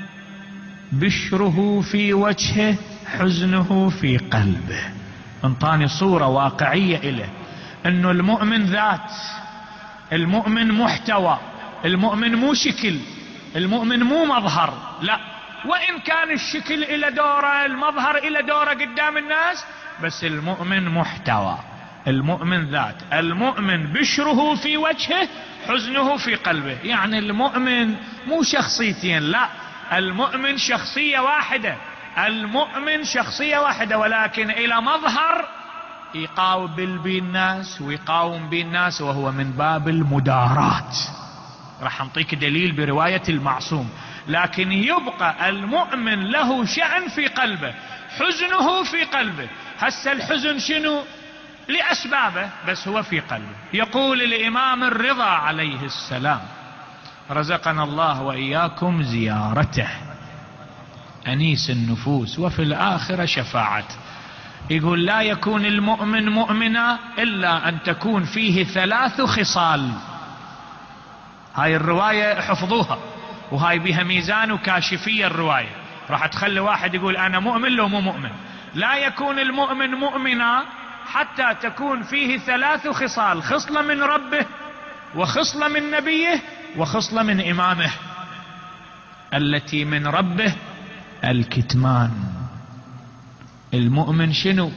بشره في وجهه، حزنه في قلبه. انطاني صورة واقعية إله انه المؤمن ذات، المؤمن محتوى، المؤمن مو شكل، المؤمن مو مظهر. لا، وإن كان الشكل إلى دوره، المظهر إلى دوره قدام الناس، بس المؤمن محتوى، المؤمن ذات. المؤمن بشره في وجهه، حزنه في قلبه. يعني المؤمن مو شخصيتين، لا، المؤمن شخصية واحدة، المؤمن شخصية واحدة، ولكن إلى مظهر يقاوم بين الناس ويقاوم بين الناس، وهو من باب المدارات. راح نعطيك دليل برواية المعصوم. لكن يبقى المؤمن له شأن في قلبه، حزنه في قلبه. هسه الحزن شنو؟ لأسبابه، بس هو في قلبه. يقول الإمام الرضا عليه السلام، رزقنا الله وإياكم زيارته، أنيس النفوس وفي الآخرة شفاعته. يقول: لا يكون المؤمن مؤمنا إلا أن تكون فيه ثلاث خصال. هاي الرواية حفظوها، وهاي بها ميزان وكاشفية. الرواية راح تخلي واحد يقول أنا مؤمن لو مو مؤمن. لا يكون المؤمن مؤمنا حتى تكون فيه ثلاث خصال: خصلة من ربه، وخصلة من نبيه، وخصلة من إمامه. التي من ربه الكتمان. المؤمن شنو؟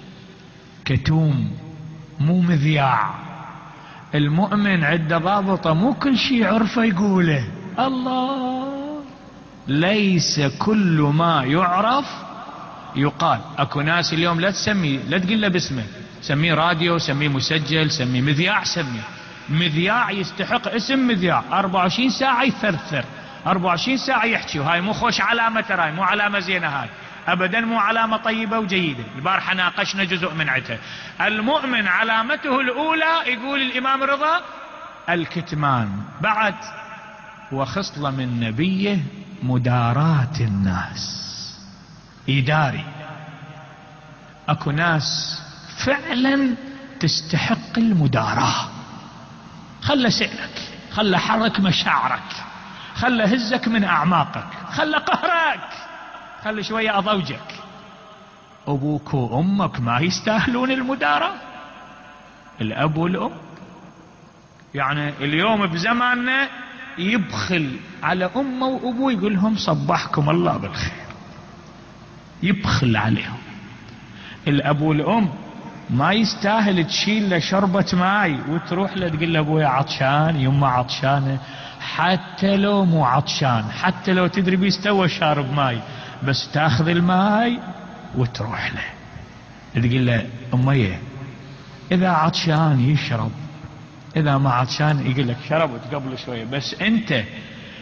كتوم، مو مذياع. المؤمن عنده ضابطة، مو كل شيء عرفه يقوله. الله، ليس كل ما يعرف يقال. اكو ناس اليوم لا تسميه، لا تقول له باسمه، سميه راديو، سميه مسجل، سميه مذياع. سميه مذياع، يستحق اسم مذياع. أربعة وعشرين ساعة يثرثر، أربعة وعشرين ساعة يحكي، وهاي مو خوش علامة، تراي مو علامة زينة، هاي ابدا مو علامة طيبة وجيدة. البارحة ناقشنا جزء من عتها. المؤمن علامته الاولى يقول الامام رضا الكتمان. بعد: وخصلة من نبيه مداراة الناس. إداري. اكو ناس فعلا تستحق المداراة. خلى سئلك، خلى حرك مشاعرك، خلى هزك من اعماقك، خلى قهرك، خلى شوية اضوجك. ابوك وامك ما يستاهلون المداراة؟ الاب والام. يعني اليوم بزماننا يبخل على امه وابوه، يقول لهم صبحكم الله بالخير، يبخل عليهم. الاب والام ما يستاهل تشيل له شربة ماي وتروح له تقول له ابويا عطشان، يمه عطشانه، حتى لو مو عطشان، حتى لو تدري بيستوى شارب ماي، بس تاخذ الماي وتروح له تقول له اميه اذا عطشان يشرب، اذا ما عطشان يقول لك شرب وتقبله شويه. بس انت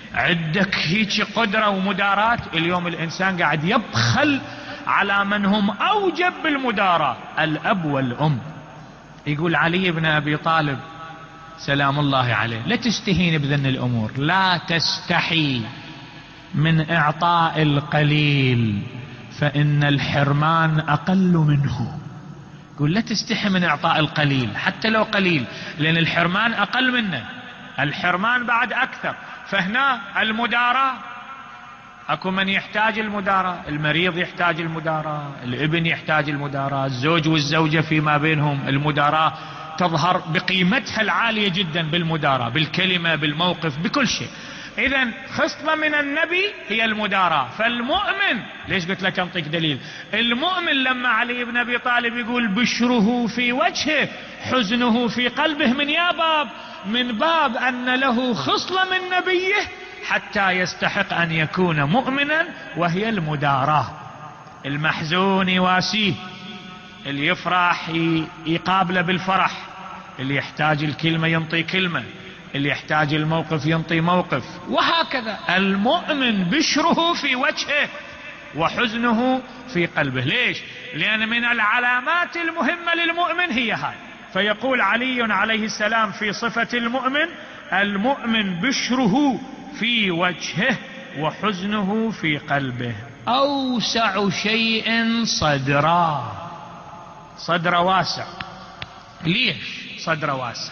عندك هيك قدرة ومداراة. اليوم الإنسان قاعد يبخل على من هم أوجب بالمداراة، الأب والأم. يقول علي بن أبي طالب سلام الله عليه: لا تستهين بذن الأمور، لا تستحي من إعطاء القليل فإن الحرمان أقل منه. يقول لا تستحي من إعطاء القليل حتى لو قليل، لأن الحرمان أقل منه، الحرمان بعد أكثر. فهنا المداراة، أكو من يحتاج المداراة، المريض يحتاج المداراة، الابن يحتاج المداراة، الزوج والزوجة فيما بينهم المداراة تظهر بقيمتها العالية جدا بالمداراة، بالكلمة، بالموقف، بكل شيء. إذن خصلة من النبي هي المداراة. فالمؤمن، ليش قلت لك أنطيك دليل؟ المؤمن لما علي بن أبي طالب يقول بشره في وجهه حزنه في قلبه، من يا باب؟ من باب أن له خصلة من نبيه حتى يستحق أن يكون مؤمنا، وهي المداراة. المحزون يواسيه، اللي يفرح يقابله بالفرح، اللي يحتاج الكلمة ينطي كلمة، اللي يحتاج الموقف ينطي موقف، وهكذا. المؤمن بشره في وجهه وحزنه في قلبه. ليش؟ لأن من العلامات المهمة للمؤمن هي هاي. فيقول علي عليه السلام في صفة المؤمن: المؤمن بشره في وجهه وحزنه في قلبه. أوسع شيء صدرا، صدر واسع. ليش صدر واسع؟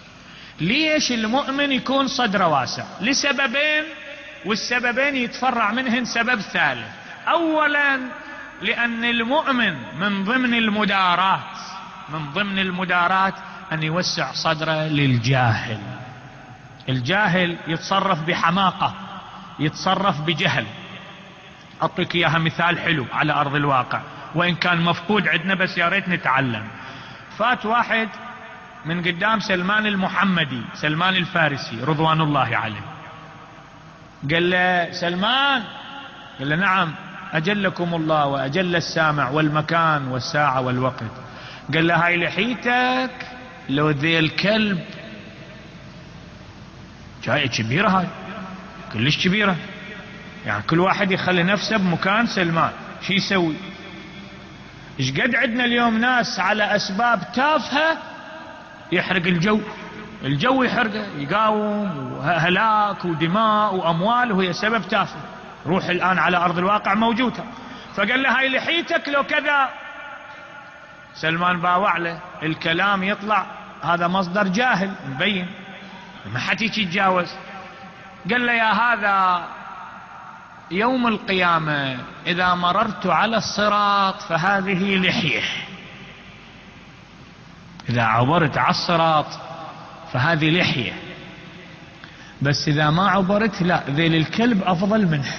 ليش المؤمن يكون صدر واسع؟ لسببين، والسببين يتفرع منهن سبب ثالث. أولا لأن المؤمن من ضمن المدارات، من ضمن المدارات أن يوسع صدره للجاهل. الجاهل يتصرف بحماقة، يتصرف بجهل. أعطيك إياها مثال حلو على أرض الواقع، وإن كان مفقود عندنا بس يا ريت نتعلم. فات واحد من قدام سلمان المحمدي، سلمان الفارسي رضوان الله عليه، قال له: سلمان. قال له: نعم. أجلكم الله وأجل السامع والمكان والساعة والوقت. قال له: هاي لحيتك لو ذي الكلب. جاي كبيرة، هاي كلش كبيرة، يعني كل واحد يخلي نفسه بمكان سلمان. شي يسوي؟ ايش قد عندنا اليوم ناس على أسباب تافهة يحرق الجو، الجو يحرقه، يقاوم، وهلاك ودماء وأموال، وهي سبب تافه. روح الآن على أرض الواقع موجودة. فقال له: هاي لحيتك لو كذا. سلمان باوع له الكلام يطلع هذا مصدر جاهل مبين، ما حد يتجاوز. قال له: يا هذا يوم القيامة إذا مررت على الصراط فهذه لحية، إذا عبرت على الصراط فهذه لحية، بس إذا ما عبرت لا، ذيل الكلب أفضل منه.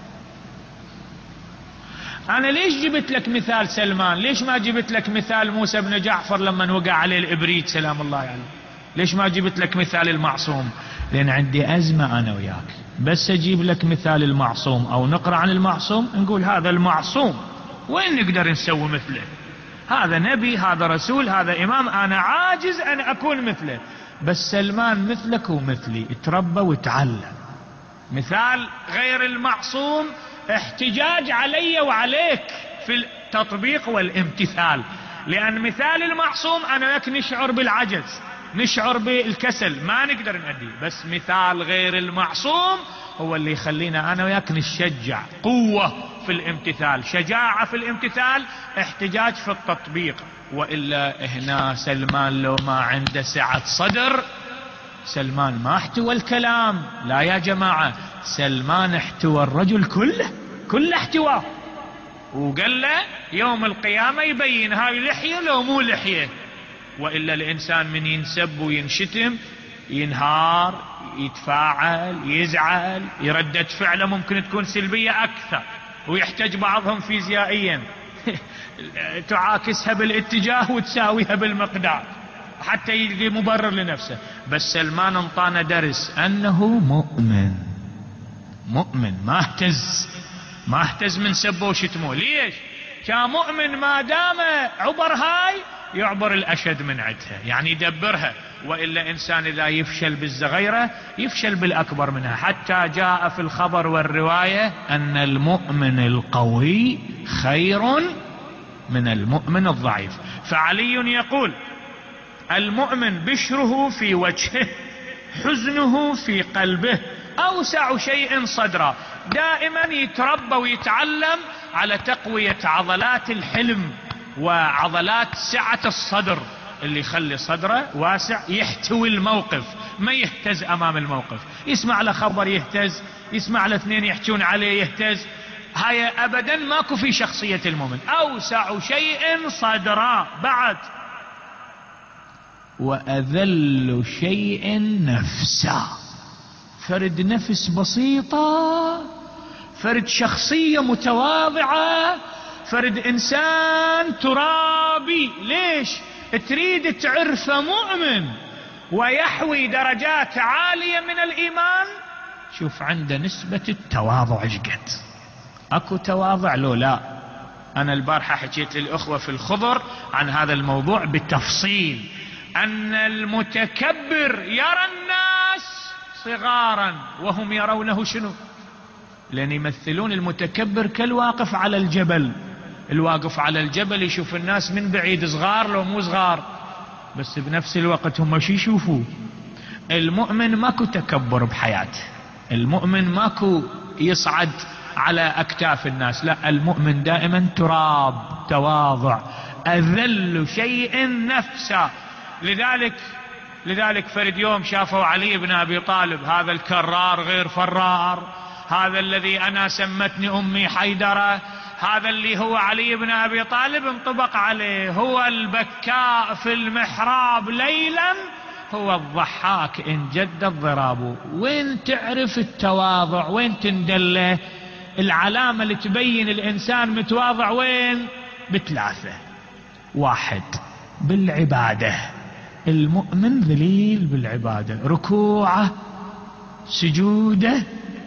أنا ليش جبت لك مثال سلمان؟ ليش ما جبت لك مثال موسى بن جعفر لما وقع عليه الإبريت سلام الله عليه؟ ليش ما جبت لك مثال المعصوم؟ لأن عندي أزمة أنا وياك، بس أجيب لك مثال المعصوم أو نقرأ عن المعصوم نقول هذا المعصوم وين نقدر نسوي مثله؟ هذا نبي، هذا رسول، هذا إمام، أنا عاجز أن أكون مثله. بس سلمان مثلك ومثلي، اتربى وتعلم. مثال غير المعصوم احتجاج علي وعليك في التطبيق والامتثال. لأن مثال المعصوم أنا وياك نشعر بالعجز، نشعر بالكسل، ما نقدر نأدي. بس مثال غير المعصوم هو اللي يخلينا أنا وياك نشجع، قوة في الامتثال، شجاعة في الامتثال، احتجاج في التطبيق. وإلا هنا سلمان لو ما عنده سعة صدر، سلمان ما احتوى الكلام. لا يا جماعة، سلمان احتوى الرجل كله، كله احتواه. وقال له يوم القيامة يبين هاي لحية لو مو لحية. وإلا الإنسان من ينسب وينشتم ينهار، يتفاعل، يزعل، يردد فعله ممكن تكون سلبية أكثر، ويحتاج بعضهم فيزيائيا تعاكسها بالاتجاه وتساويها بالمقدار حتى يلقي مبرر لنفسه. بس سلمان انطانا درس أنه مؤمن، مؤمن ما اهتز، ما اهتز من سبه وشتمه. ليش؟ كان مؤمن ما دام عبر هاي يعبر الأشد من عدها، يعني يدبرها وإلا إنسان إذا يفشل بالصغيرة يفشل بالأكبر منها. حتى جاء في الخبر والرواية أن المؤمن القوي خير من المؤمن الضعيف. فعلي يقول المؤمن بشره في وجهه حزنه في قلبه أوسع شيء صدرا. دائما يتربى ويتعلم على تقوية عضلات الحلم وعضلات سعة الصدر اللي يخلي صدره واسع يحتوي الموقف، ما يهتز أمام الموقف. يسمع على خبر يهتز، يسمع على اثنين يحجون عليه يهتز. هاي أبدا ماكو في شخصية المؤمن. أوسع شيء صدرا. بعد وأذل شيء نفسا. فرد نفس بسيطة، فرد شخصية متواضعة، فرد إنسان ترابي. ليش؟ تريد تعرفه مؤمن ويحوي درجات عالية من الإيمان، شوف عنده نسبة التواضع ايشقد. اكو تواضع لو لا؟ انا البارحة حكيت للأخوة في الخضر عن هذا الموضوع بالتفصيل، ان المتكبر يرى الناس صغارا وهم يرونه شنو؟ لأن يمثلون المتكبر كالواقف على الجبل. الواقف على الجبل يشوف الناس من بعيد صغار لو مو صغار، بس بنفس الوقت هم شي يشوفوا. المؤمن ماكو تكبر بحياته، المؤمن ماكو يصعد على أكتاف الناس، لا، المؤمن دائما تراب تواضع. أذل شيء نفسه. لذلك لذلك فرد يوم شافوا علي بن أبي طالب، هذا الكرار غير فرار، هذا الذي أنا سمتني أمي حيدرة، هذا اللي هو علي بن أبي طالب انطبق عليه. هو البكاء في المحراب ليلا، هو الضحاك إن جد الضراب. وين تعرف التواضع؟ وين تندله؟ العلامة اللي تبين الإنسان متواضع وين؟ بثلاثة. واحد، بالعبادة. المؤمن ذليل بالعبادة، ركوعه سجوده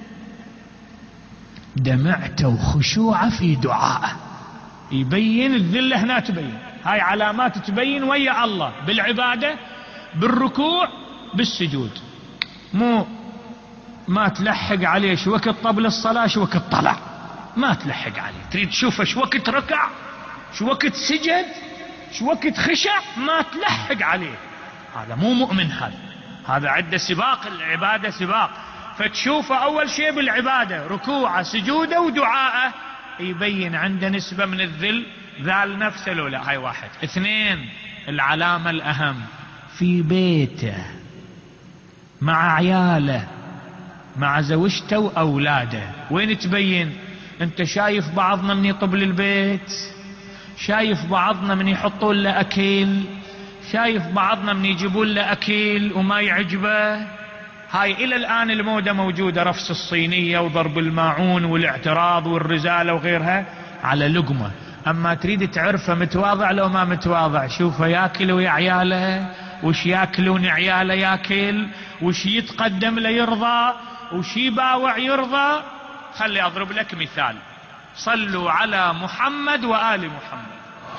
دمعته وخشوعه في دعائه. يبين الذلة هنا، تبين هاي علامات تبين ويا الله بالعبادة بالركوع بالسجود. مو ما تلحق عليه شو وقت طبل الصلاة شو وقت طلع، ما تلحق عليه، تريد تشوفه شو وقت ركع شو وقت سجد شو وقت خشع، ما تلحق عليه. هذا مو مؤمن. هذا هذا عنده سباق العبادة، سباق. فتشوفه أول شيء بالعبادة، ركوعه سجوده ودعاءه، يبين عنده نسبة من الذل، ذال نفسه لو لا. هاي واحد. اثنين، العلامة الأهم، في بيته مع عياله مع زوجته وأولاده. وين تبين؟ انت شايف بعضنا من يطبل البيت، شايف بعضنا من يحطون له أكل، شايف بعضنا من يجيبون له أكل وما يعجبه. هاي إلى الآن المودة موجودة، رفس الصينية وضرب الماعون والاعتراض والرزالة وغيرها على لقمة. أما تريد تعرفه متواضع لو ما متواضع، شوفه ياكل ويا عياله، وش ياكلون عياله ياكل، وش يتقدم له يرضى، وش يباوع يرضى. خلي أضرب لك مثال. صلوا على محمد وآل محمد.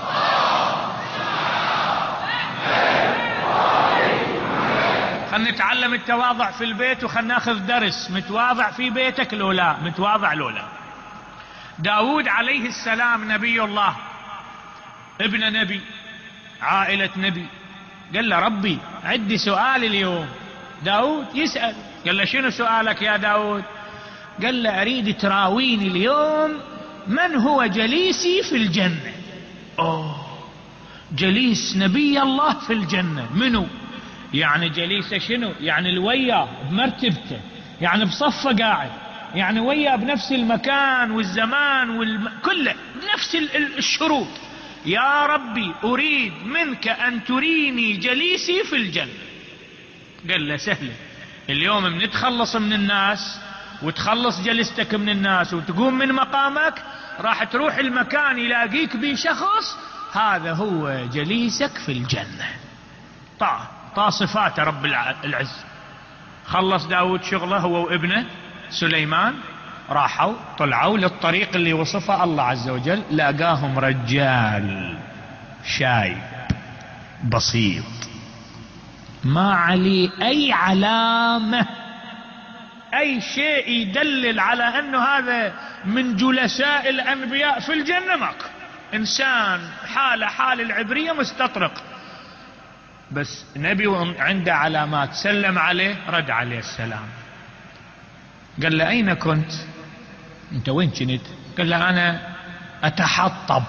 خلنا نتعلم التواضع في البيت، وخلنا ناخذ درس. متواضع في بيتك لو لا؟ متواضع لو لا؟ داود عليه السلام نبي الله، ابن نبي، عائلة نبي. قال له ربي عندي سؤال اليوم. داود يسأل، قال له شنو سؤالك يا داود؟ قال له أريد تراويني اليوم من هو جليسي في الجنة. أوه، جليس نبي الله في الجنة منو؟ يعني جليسه شنو؟ يعني الويا بمرتبته، يعني بصفه قاعد، يعني ويا بنفس المكان والزمان والم... كله بنفس الشروط. يا ربي أريد منك أن تريني جليسي في الجنة. قال له سهلة، اليوم من تخلص من الناس وتخلص جلستك من الناس وتقوم من مقامك، راح تروح المكان يلاقيك بيه شخص، هذا هو جليسك في الجنة. طاع طاع صفات رب العز. خلص داود شغله هو وابنه سليمان، راحوا طلعوا للطريق اللي وصفه الله عز وجل، لاقاهم رجال شايب بسيط ما عليه أي علامة، أي شيء يدلل على أنه هذا من جلساء الأنبياء في الجنة ماكو. إنسان حالة حال العبرية مستطرق، بس نبي عنده علامات. سلم عليه، رد عليه السلام. قال له أين كنت؟ أنت وين كنت؟ قال له أنا أتحطب،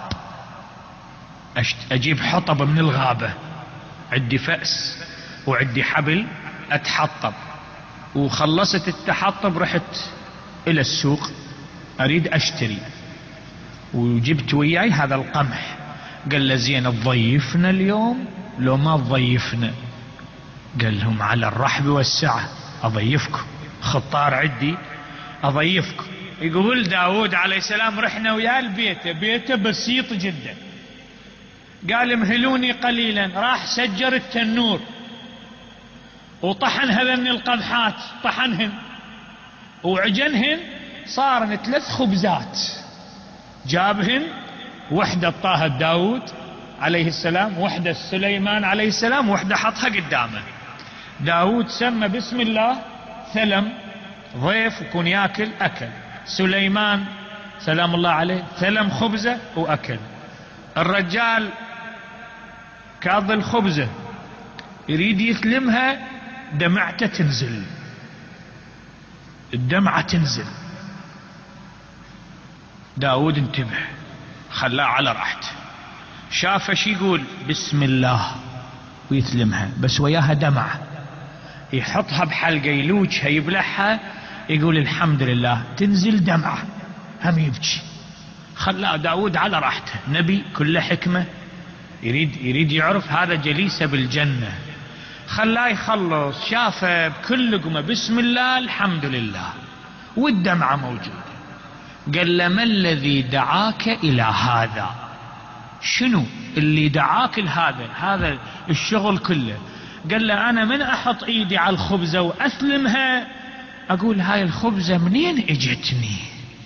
أجيب حطب من الغابة، عندي فأس وعندي حبل أتحطب، وخلصت التحطب رحت إلى السوق أريد أشتري، وجبت وياي هذا القمح. قال له زين تضيفنا اليوم لو ما تضيفنا؟ قال لهم على الرحب والسعة، أضيفكم، خطار عندي أضيفكم. يقول داود عليه السلام رحنا وياه البيت، بيته بسيط جدا. قال مهلوني قليلا، راح سجر التنور وطحن هذن القمحات، طحنهن وعجنهن، صارن ثلاث خبزات. جابهن، وحدة طاها داود عليه السلام، وحدة سليمان عليه السلام، وحدة حطها قدامه. داود سمى بسم الله، ثلم، ضيف وكون ياكل أكل. سليمان سلام الله عليه ثلم خبزة وأكل. الرجال كاظ الخبزة يريد يثلمها، دمعته تنزل، الدمعة تنزل. داود انتبه، خلاه على راحته، شافه شي يقول بسم الله ويثلمها، بس وياها دمعة، يحطها بحلقة يلوجها يبلعها، يقول الحمد لله، تنزل دمعة، هم يبكي. خلاه داود على راحته، نبي كله حكمة، يريد يريد يعرف هذا جليسه بالجنة. خلاه يخلص، شافه بكل لقمة بسم الله الحمد لله والدمعة موجودة. قال له ما الذي دعاك إلى هذا؟ شنو اللي دعاك لهذا هذا الشغل كله؟ قال له أنا من أحط إيدي على الخبزة وأسلمها أقول هاي الخبزة منين اجتني؟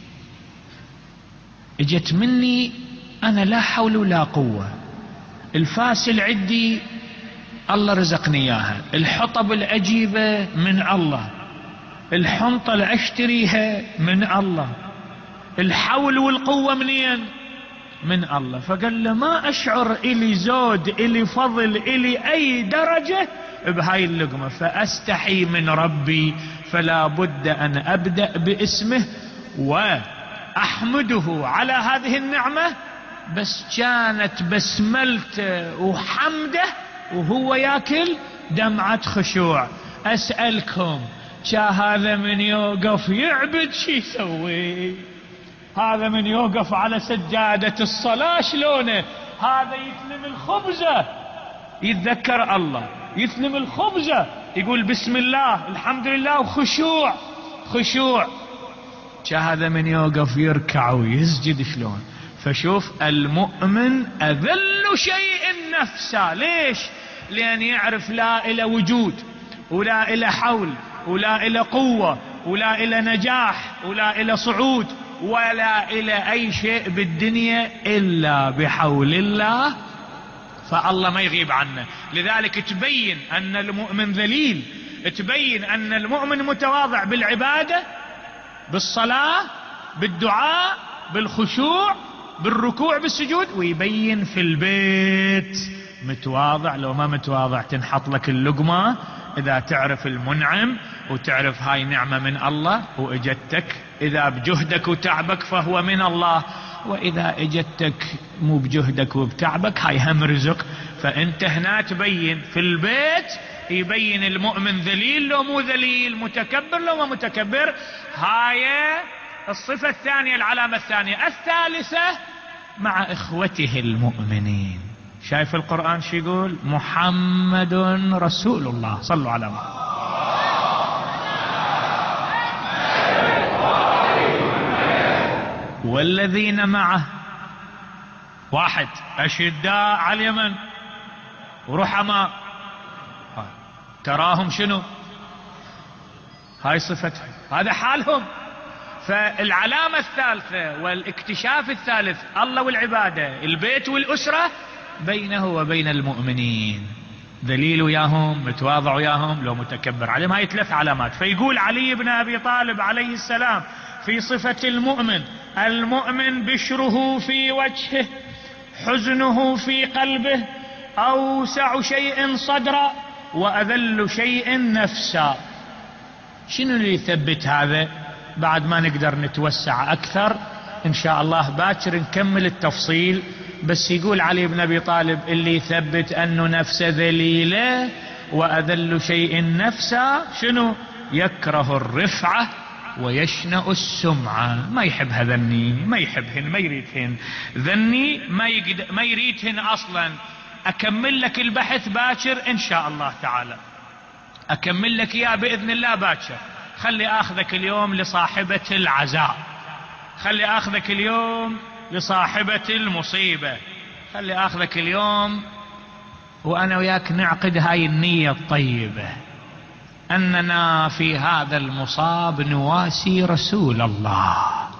اجت مني أنا، لا حول ولا قوة. الفاسل عندي الله رزقني إياها، الحطب الأجيبة من الله، الحنطة اللي أشتريها من الله، الحول والقوة منين؟ من الله. فقال له ما أشعر إلي زود إلي فضل إلي أي درجة بهاي اللقمة، فأستحي من ربي، فلا بد أن أبدأ باسمه وأحمده على هذه النعمة. بس كانت بسملته وحمده وهو ياكل دمعة خشوع. أسألكم، شا هذا من يوقف يعبد شي يسوي؟ هذا من يوقف على سجادة الصلاة شلونه؟ هذا يثلم الخبزة يتذكر الله، يثلم الخبزة يقول بسم الله الحمد لله وخشوع خشوع. شا هذا من يوقف يركع ويسجد شلون؟ فشوف المؤمن أذل شيء نفسه. ليش؟ لأن يعرف لا إلى وجود ولا إلى حول ولا إلى قوة ولا إلى نجاح ولا إلى صعود ولا إلى أي شيء بالدنيا إلا بحول الله، فالله ما يغيب عنه. لذلك تبين أن المؤمن ذليل، تبين أن المؤمن متواضع بالعبادة، بالصلاة، بالدعاء، بالخشوع، بالركوع، بالسجود، ويبين في البيت متواضع. لو ما متواضع تنحط لك اللقمة. إذا تعرف المنعم وتعرف هاي نعمة من الله وإجتك، إذا بجهدك وتعبك فهو من الله، وإذا إجتك مو بجهدك وبتعبك هاي هم رزق. فأنت هنا تبين في البيت، يبين المؤمن ذليل لو مو ذليل، متكبر لو ما متكبر. هاي الصفة الثانية، العلامة الثانية. الثالثة مع إخوته المؤمنين. شايف القرآن شو يقول؟ محمد رسول الله، صلوا على محمد. والذين معه، واحد أشداء على اليمن ورحماء، تراهم شنو؟ هاي صفتهم، هذا حالهم. فالعلامة الثالثة والاكتشاف الثالث، الله والعبادة، البيت والأسرة بينه وبين المؤمنين. ذليل وياهم، متواضع وياهم، لو متكبر عليهم. هاي ثلاث علامات. فيقول علي بن أبي طالب عليه السلام في صفة المؤمن: المؤمن بشره في وجهه، حزنه في قلبه، أوسع شيء صدرا، وأذل شيء نفسا. شنو اللي يثبت هذا؟ بعد ما نقدر نتوسع أكثر إن شاء الله باكر نكمل التفصيل. بس يقول علي بن أبي طالب اللي يثبت أنه نفسه ذليلة وأذل شيء نفسا شنو؟ يكره الرفعة ويشنأ السمعة. ما يحبها ذني، ما يحبهن، ما يريدهن. ذني ما, يقد... ما يريدهن أصلا. أكمل لك البحث باكر إن شاء الله تعالى، أكمل لك إياه بإذن الله باكر. خلي أخذك اليوم لصاحبة العزاء، خلي أخذك اليوم لصاحبة المصيبة، خلي أخذك اليوم وأنا وياك نعقد هاي النية الطيبة أننا في هذا المصاب نواسي رسول الله.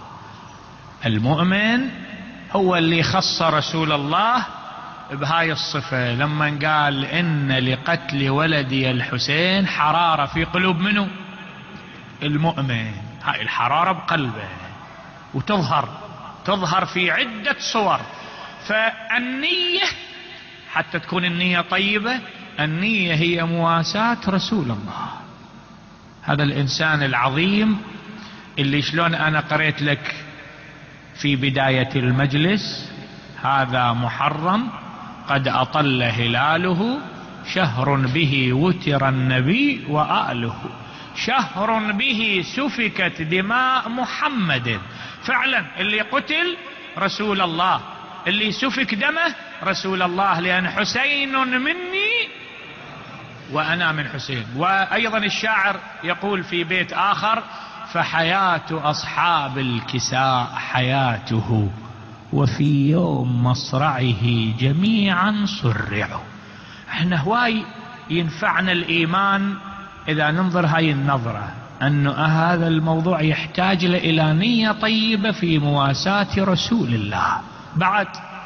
المؤمن هو اللي خص رسول الله بهاي الصفة لما قال: إن لقتل ولدي الحسين حرارة في قلوب منه المؤمن. هاي الحرارة بقلبه وتظهر تظهر في عدة صور. فالنية حتى تكون النية طيبة، النية هي مواساة رسول الله، هذا الإنسان العظيم اللي شلون أنا قريت لك في بداية المجلس: هذا محرم قد أطل هلاله، شهر به وتر النبي وآله، شهر به سفكت دماء محمد. فعلا اللي قتل رسول الله، اللي سفك دمه رسول الله، لأن حسين مني وأنا من حسين. وأيضا الشاعر يقول في بيت آخر: فحياة أصحاب الكساء حياته، وفي يوم مصرعه جميعا صرعوا. احنا هواي ينفعنا الإيمان إذا ننظر هاي النظرة، أن هذا الموضوع يحتاج إلى نية طيبة في مواساة رسول الله. بعد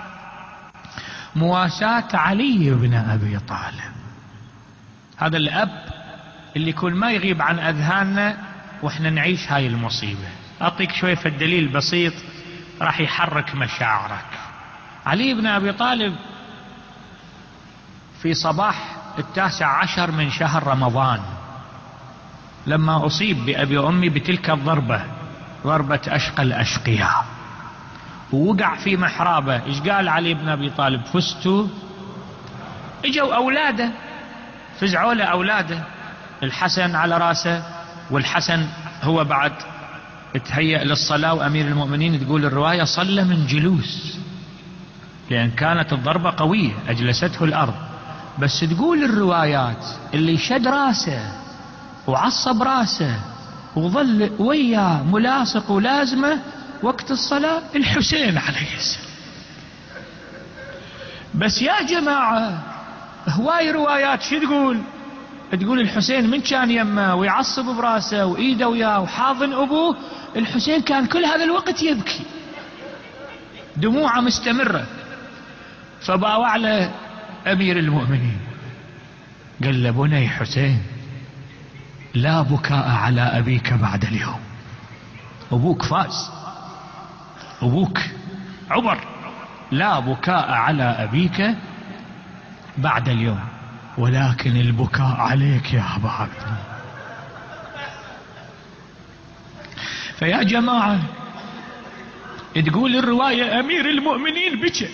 مواساة علي بن أبي طالب، هذا الأب اللي يكون ما يغيب عن أذهاننا وإحنا نعيش هاي المصيبة. أعطيك شوية في الدليل بسيط راح يحرك مشاعرك. علي بن أبي طالب في صباح التاسع عشر من شهر رمضان لما أصيب بأبي وأمي بتلك الضربة، ضربة أشقى الأشقياء، ووقع في محرابه، إيش قال علي بن أبي طالب؟ فزتوا. إجوا أولاده فزعوا له أولاده، الحسن على راسه، والحسن هو بعد تهيأ للصلاة، وأمير المؤمنين تقول الرواية صلى من جلوس لأن كانت الضربة قوية أجلسته الأرض. بس تقول الروايات اللي شد راسه وعصب راسه وظل وياه ملاصق ولازمه وقت الصلاة الحسين عليه السلام. بس يا جماعة هواي روايات شو تقول؟ تقول الحسين من كان يمه ويعصب براسه وإيده وياه وحاضن أبوه، الحسين كان كل هذا الوقت يبكي، دموعه مستمرة. فباوع له أمير المؤمنين قال له: بني حسين، لا بكاء على أبيك بعد اليوم، أبوك فاز، أبوك عمر، لا بكاء على أبيك بعد اليوم، ولكن البكاء عليك يا أبا عبد الله. فيا جماعة تقول الرواية أمير المؤمنين بكى،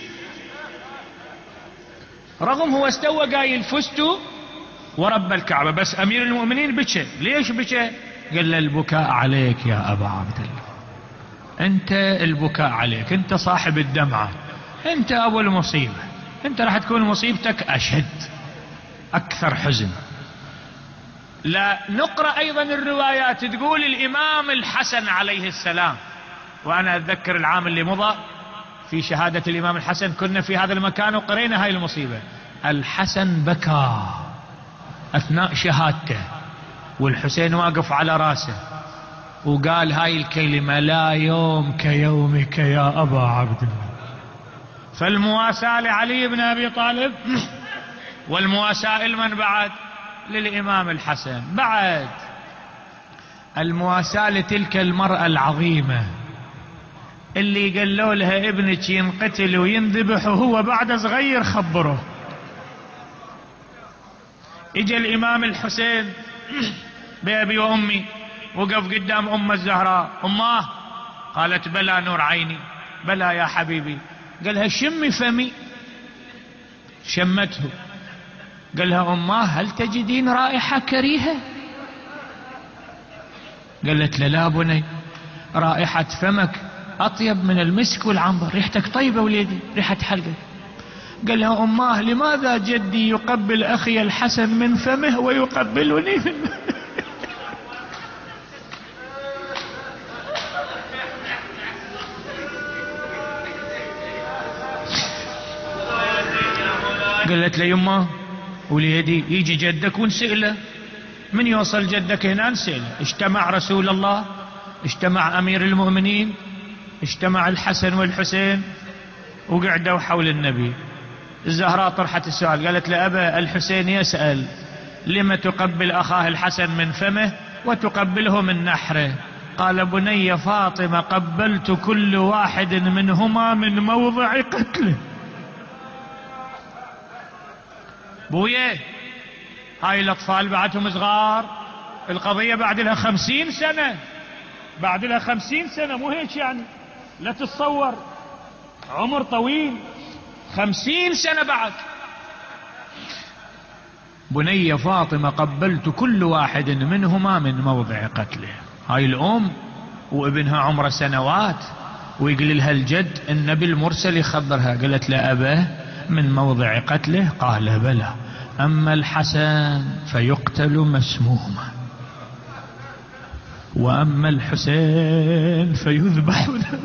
رغم هو استوى قايل فزت ورب الكعبة، بس أمير المؤمنين بكى. ليش بكى؟ قال له: البكاء عليك يا أبا عبد الله، أنت البكاء عليك، أنت صاحب الدمعة، أنت أبو المصيبة، أنت راح تكون مصيبتك أشد أكثر حزن. لا نقرأ أيضا الروايات تقول الإمام الحسن عليه السلام، وأنا أتذكر العام اللي مضى في شهادة الإمام الحسن كنا في هذا المكان وقرينا هاي المصيبة. الحسن بكى أثناء شهادته والحسين واقف على راسه وقال هاي الكلمة: لا يوم كيومك يا أبا عبد الله. فالمواساة لعلي بن أبي طالب والمواساة لمن بعد؟ للإمام الحسن. بعد المواساة لتلك المرأة العظيمة اللي قالوا لها ابنك ينقتل وينذبح وهو بعد صغير خبره. اجى الإمام الحسين بأبي وأمي وقف قدام أم الزهراء. أماه؟ قالت بلى نور عيني، بلى يا حبيبي. قالها شمي فمي، شمته. قالها أماه هل تجدين رائحة كريهة؟ قالت له لا بني، رائحة فمك أطيب من المسك والعنبر، ريحتك طيبة وليدي، ريحة حلقك. قال لها أماه لماذا جدي يقبل أخي الحسن من فمه ويقبلني من قالت له يما وليدي يجي جدك ونسأله، من يوصل جدك هنا نسأله. اجتمع رسول الله، اجتمع أمير المؤمنين، اجتمع الحسن والحسين وقعدوا حول النبي. الزهراء طرحت السؤال قالت لأبا الحسين يسأل لما تقبل أخاه الحسن من فمه وتقبله من نحره؟ قال بني فاطمة قبلت كل واحد منهما من موضع قتله. بويه هاي الأطفال بعدهم صغار، القضية بعد لها خمسين سنة، بعد لها خمسين سنة مو هيك يعني، لا تتصور عمر طويل، خمسين سنة بعد. بني فاطمة قبلت كل واحد منهما من موضع قتله. هاي الأم وابنها عمره سنوات ويقول لها الجد النبي المرسل يخبرها. قالت له أباه من موضع قتله؟ قال بلى، أما الحسن فيقتل مسموما وأما الحسين فيذبح.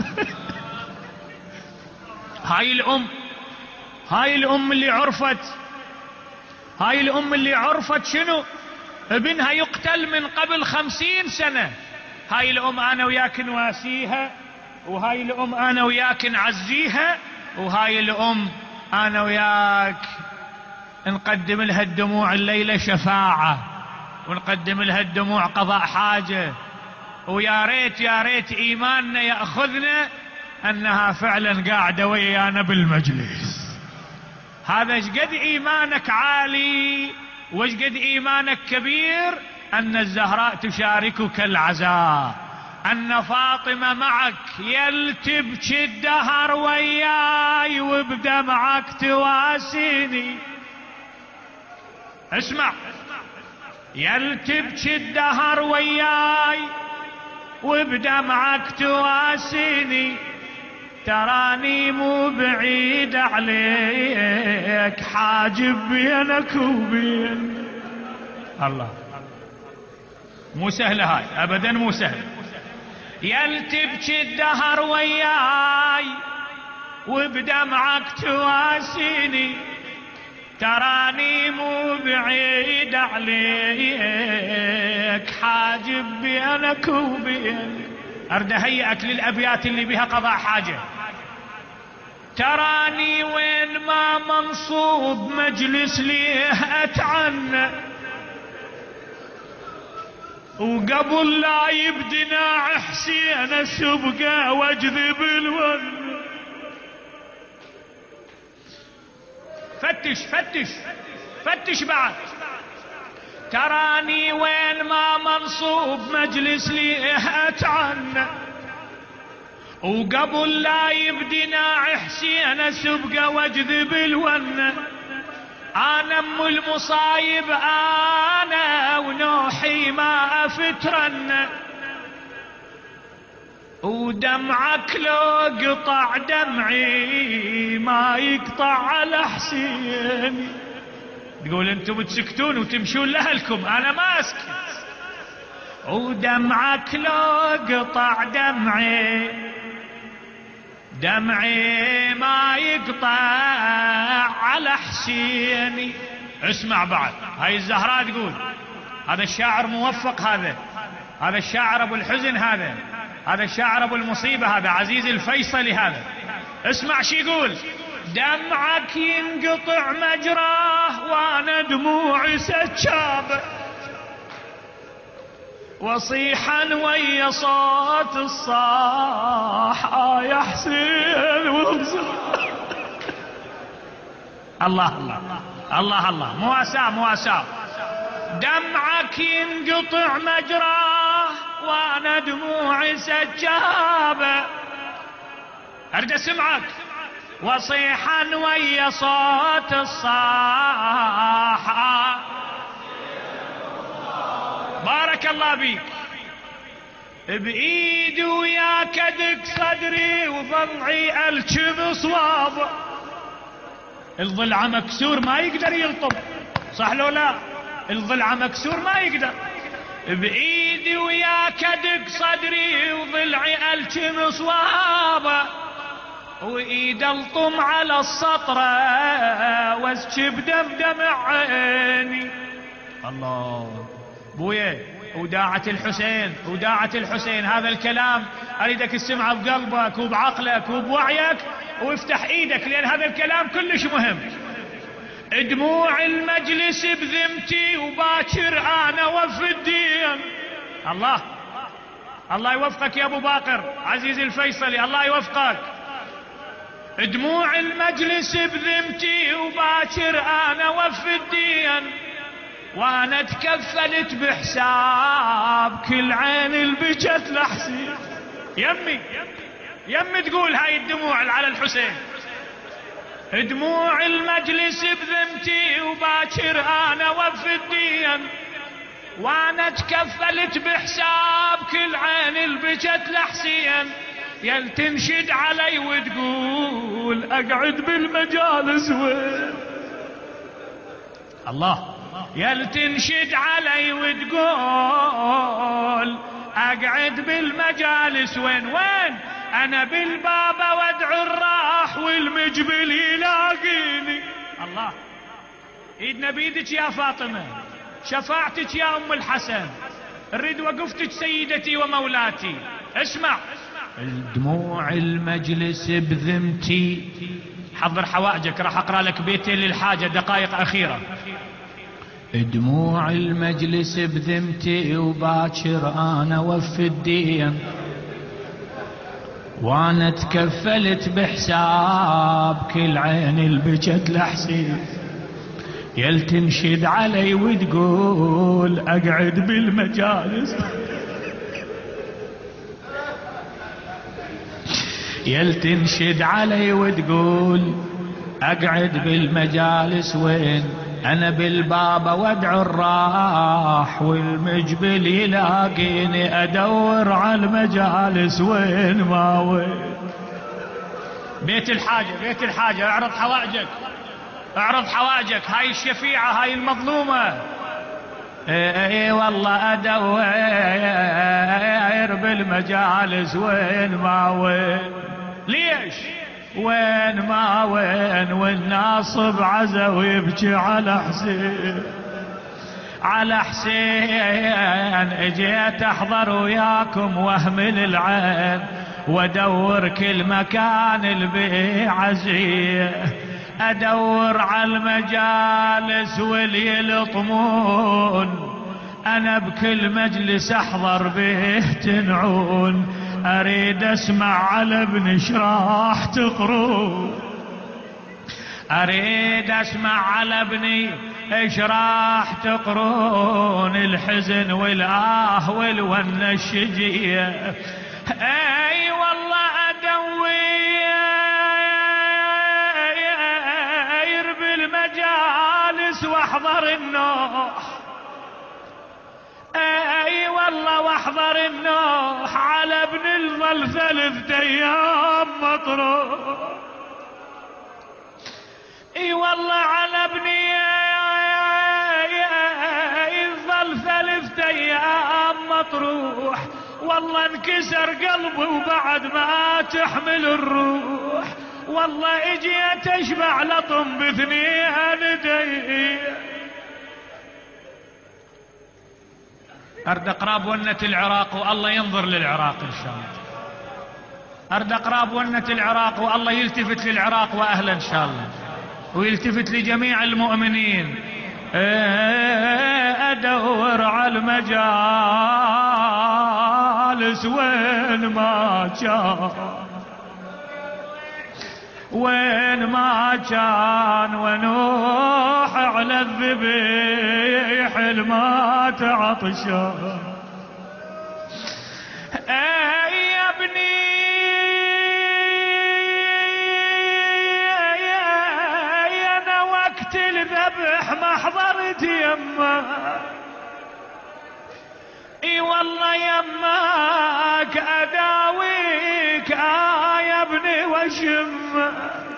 هاي الأم، هاي الأم اللي عرفت، هاي الأم اللي عرفت شنو؟ ابنها يقتل من قبل خمسين سنة. هاي الأم أنا وياك نواسيها، وهاي الأم أنا وياك نعزيها، وهاي الأم أنا وياك نقدم لها الدموع الليلة شفاعة، ونقدم لها الدموع قضاء حاجة. ويا ريت يا ريت إيماننا يأخذنا أنها فعلا قاعدة ويانا بالمجلس. هذا شقد إيمانك عالي وشقد إيمانك كبير أن الزهراء تشاركك العزاء، أن فاطمة معك يلتبك الدهر وياي وبدمعك تواسيني. اسمع، يلتبك الدهر وياي وبدمعك تواسيني، تراني مو بعيد عليك، حاجب بينك وبين الله. مو سهلة هاي أبدا، مو سهلة. يلتبك الدهر وياي وبدمعك تواسيني، تراني مو بعيد عليك، حاجب بينك وبين. أرد أهيئك للأبيات اللي بها قضاء حاجة. تراني وين ما منصوب مجلس ليه أتعنى، وقبل لا يبدي ناع حسين السبقة واجذب الون. فتش فتش فتش بعد. تراني وين ما منصوب مجلس لي أتعنى، وقبل لا يبدي ناع حسين سبقة واجذب الون. انا ام المصايب انا ونوحي ما افترن، ودمعك لو قطع دمعي ما يقطع على حسين. تقول انتم بتسكتون وتمشون لأهلكم، انا ما اسكت. ودمعك لو قطع دمعي، دمعي ما يقطع على حسيني. اسمع بعد، هاي الزهراء تقول، هذا الشاعر موفق، هذا هذا الشاعر ابو الحزن، هذا هذا الشاعر ابو المصيبة، هذا عزيز الفيصلي هذا. اسمع شي يقول: دمعك ينقطع مجراه وانا دموعي سكابة وصيحا ويا صوت الصاح آه يا حسين الله الله الله الله مواساة مواساة. دمعك ينقطع مجراه وانا دموعي سكابة اريد اسمعك وصيحا ويا صوت الصاح. بارك الله بيك. بايدي وياك ادق صدري وضلعي الكم صواب. الضلع مكسور ما يقدر يلطم صح لو لا؟ الضلع مكسور ما يقدر. بايدي وياك ادق صدري وضلعي الكم صوابه وايد الطم على السطره واسكب دم دمع عيني. الله بويا وداعة الحسين وداعة الحسين. هذا الكلام اريدك تسمعه بقلبك وبعقلك وبوعيك وافتح ايدك لان هذا الكلام كلش مهم. دموع المجلس بذمتي وباكر انا وفي الدين. الله الله يوفقك يا ابو باقر عزيز الفيصلي الله يوفقك. دموع المجلس بذمتي وباكر انا وفي الدين وانا تكفلت بحساب كل عين البجت لحسين. يمي يمي تقول هاي الدموع على الحسين. دموع المجلس بذمتي وباكر انا وفي الدين وانا تكفلت بحساب كل عين البجت لحسين. يل تنشد علي وتقول اقعد بالمجالس وين. الله يل تنشد علي وتقول اقعد بالمجالس وين وين. انا بالبابا وادعو الراح والمجبل يلاقيني. الله ايدنا بيدك يا فاطمة شفاعتك يا ام الحسن اريد وقفتك سيدتي ومولاتي. اسمع دموع المجلس بذمتي. حضر حوائجك راح اقرا لك بيتين للحاجة دقائق اخيرة. دموع المجلس بذمتي وباكر انا وفي الدين وانا تكفلت بحساب كل عين البجت لحسين. يل تنشد علي وتقول اقعد بالمجالس. يل تنشد علي وتقول اقعد بالمجالس وين. انا بالبابا وادعو الراح والمجبل يلاقيني ادور على المجالس وين ما وين. بيت الحاجة بيت الحاجة اعرض حوائجك اعرض حوائجك. هاي الشفيعة هاي المظلومة. اي اي والله ادور بالمجالس وين ما وين. ليش وين ما وين والناصب عزا ويبكي على حسين على حسين. اجيت احضر وياكم واهمل العين وادور كل مكان البيع عزيه. ادور على المجالس واللي يلطمون انا بكل مجلس احضر به تنعون. اريد اسمع على ابن شراح تقرون. اريد اسمع على ابني شراح تقرون. الحزن والآه والونة الشجية. اي والله ادوير بالمجالس واحضر النوح. اي والله واحضر النوح على ابن الظل ثلاث ايام مطروح. اي والله على ابني الظل ثلاث ايام مطروح. والله انكسر قلبي وبعد ما تحمل الروح. والله اجيت اشبع لطم باثنين يدي. ارد اقراب ونة العراق والله ينظر للعراق ان شاء الله. ارد اقراب ونة العراق والله يلتفت للعراق واهله ان شاء الله. ويلتفت لجميع المؤمنين، ادور على المجالس وين ما كان، وين ما كان، ونوح على الذبيح المات عطشان. يا ابني انا وقت الذبح ما حضرت يمه، اي والله يماك اداويك آه يا ابني وشم.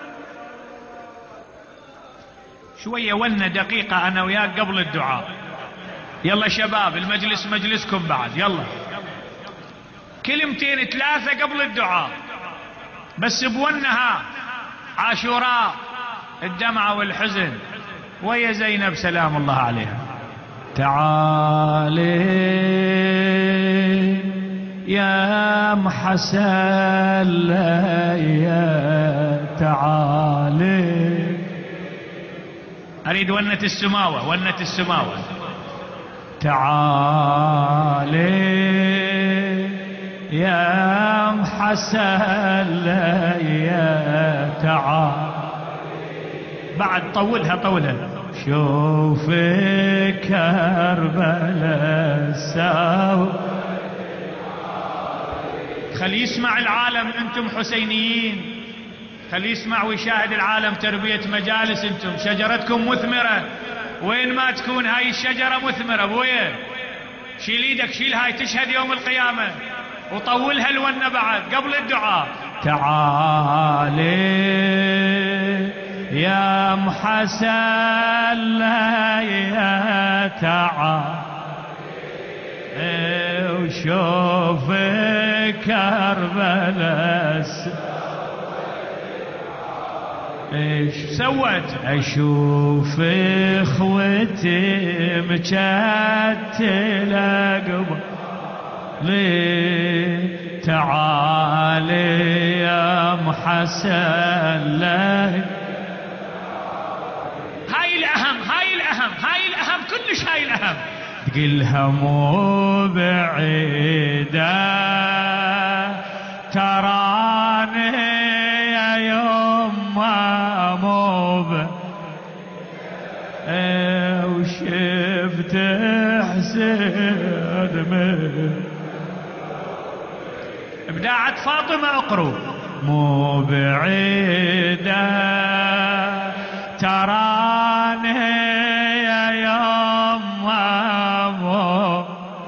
شويه ولنا دقيقه انا وياك قبل الدعاء. يلا شباب المجلس مجلسكم بعد، يلا كلمتين ثلاثه قبل الدعاء بس بونها. عاشوراء الدمعه والحزن ويا زينب سلام الله عليها. تعالي يا محسن يا تعالي. اريد ونة السماوة، ونة السماوة. تعالي يا محسن يا تعالي. بعد طولها طولها. شوف كربلاء ساو، خلي يسمع العالم انتم حسينيين، خلي يسمع ويشاهد العالم تربية مجالس. انتم شجرتكم مثمرة، وين ما تكون هاي الشجرة مثمرة. ابويا شيل ايدك، شيل هاي تشهد يوم القيامة، وطولها الونة بعد قبل الدعاء. تعالي يا محسن يا تعالي وشوف كربلاء. ايش سوت؟ اشوف اخوتي مكتلة قبل لي. تعالي يا محسن. هاي الاهم، هاي الاهم، هاي الاهم كلش، هاي الاهم. تقلها مو بعيدة تراني يا يما مو ب وشفت حسين من ابداعة فاطمة اقرو. مو بعيدة تراني يا يما مو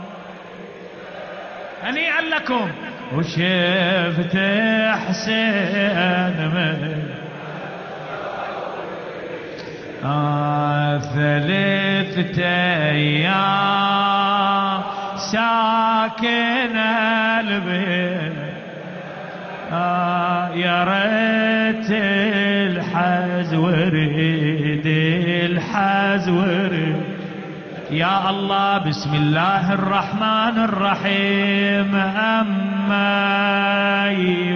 هنيئا لكم. وشفت حسين من آه ثلاثة ايام ساكن البيت. آه يا ريت الحز وريد الحز وريد. يا الله بسم الله الرحمن الرحيم. أما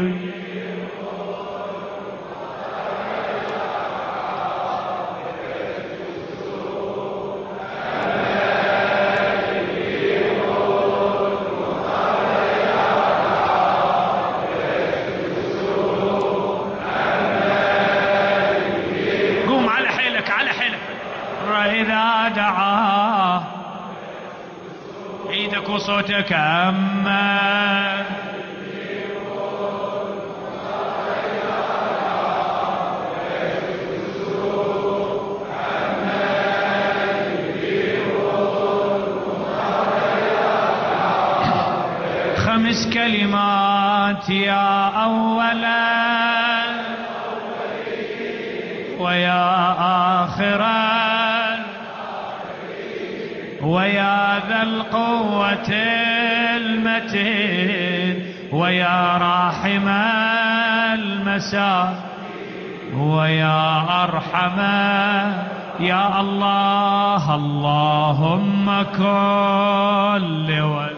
قوم على حيلك، على حيلك. إذا دعاه ايدك وصوتك. أما خمس كلمات يا أولا ويا آخرا ويا ذا القوة المتين ويا راحم المساء ويا أرحم يا الله. اللهم كل ولي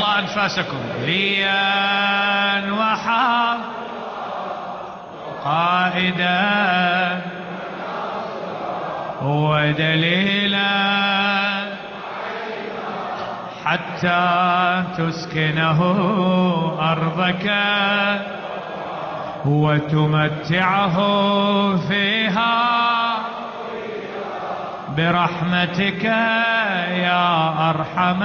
الله أنفاسكم. ليا وحا قائدا ودليلا حتى تسكنه أرضك وتمتعه فيها برحمتك يا أرحم.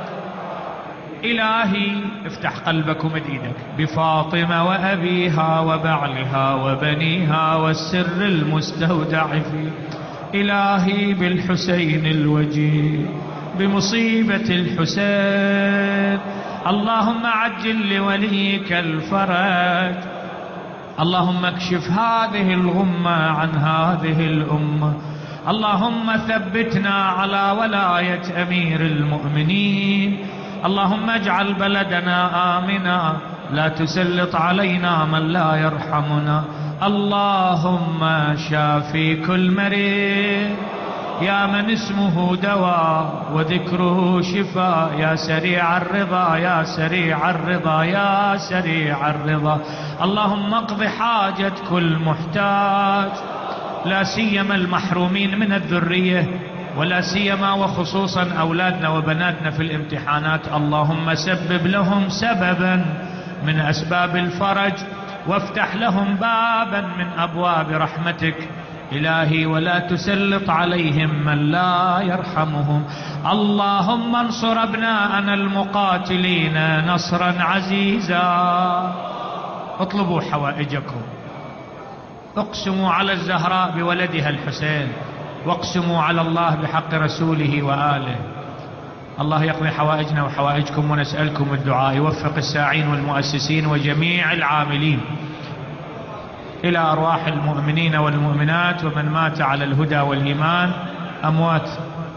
إلهي افتح قلبك ومد ايدك بفاطمة وأبيها وبعلها وبنيها والسر المستودع فيه. إلهي بالحسين الوجيه بمصيبة الحسين اللهم عجل لوليك الفرج. اللهم اكشف هذه الغمة عن هذه الأمة. اللهم ثبتنا على ولاية أمير المؤمنين. اللهم اجعل بلدنا آمنا لا تسلط علينا من لا يرحمنا. اللهم شافي كل مريض يا من اسمه دواء وذكره شفاء. يا سريع الرضا يا سريع الرضا يا سريع الرضا. اللهم اقض حاجة كل محتاج لا سيما المحرومين من الذرية ولا سيما وخصوصا أولادنا وبناتنا في الامتحانات. اللهم سبب لهم سببا من أسباب الفرج وافتح لهم بابا من أبواب رحمتك إلهي ولا تسلط عليهم من لا يرحمهم. اللهم انصر أبناءنا المقاتلين نصرا عزيزا. اطلبوا حوائجكم. اقسموا على الزهراء بولدها الحسين واقسموا على الله بحق رسوله وآله. الله يقضي حوائجنا وحوائجكم ونسألكم الدعاء. يوفق الساعين والمؤسسين وجميع العاملين إلى أرواح المؤمنين والمؤمنات ومن مات على الهدى والإيمان. أموات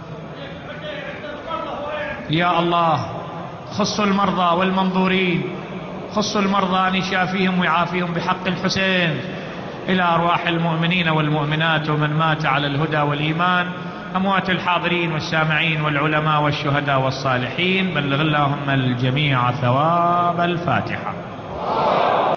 يا الله خصوا المرضى والمنظورين. خصوا المرضى أن يشافيهم ويعافيهم بحق الحسين. إلى أرواح المؤمنين والمؤمنات ومن مات على الهدى والإيمان. أموات الحاضرين والسامعين والعلماء والشهداء والصالحين. بلغ اللهم الجميع ثواب الفاتحة.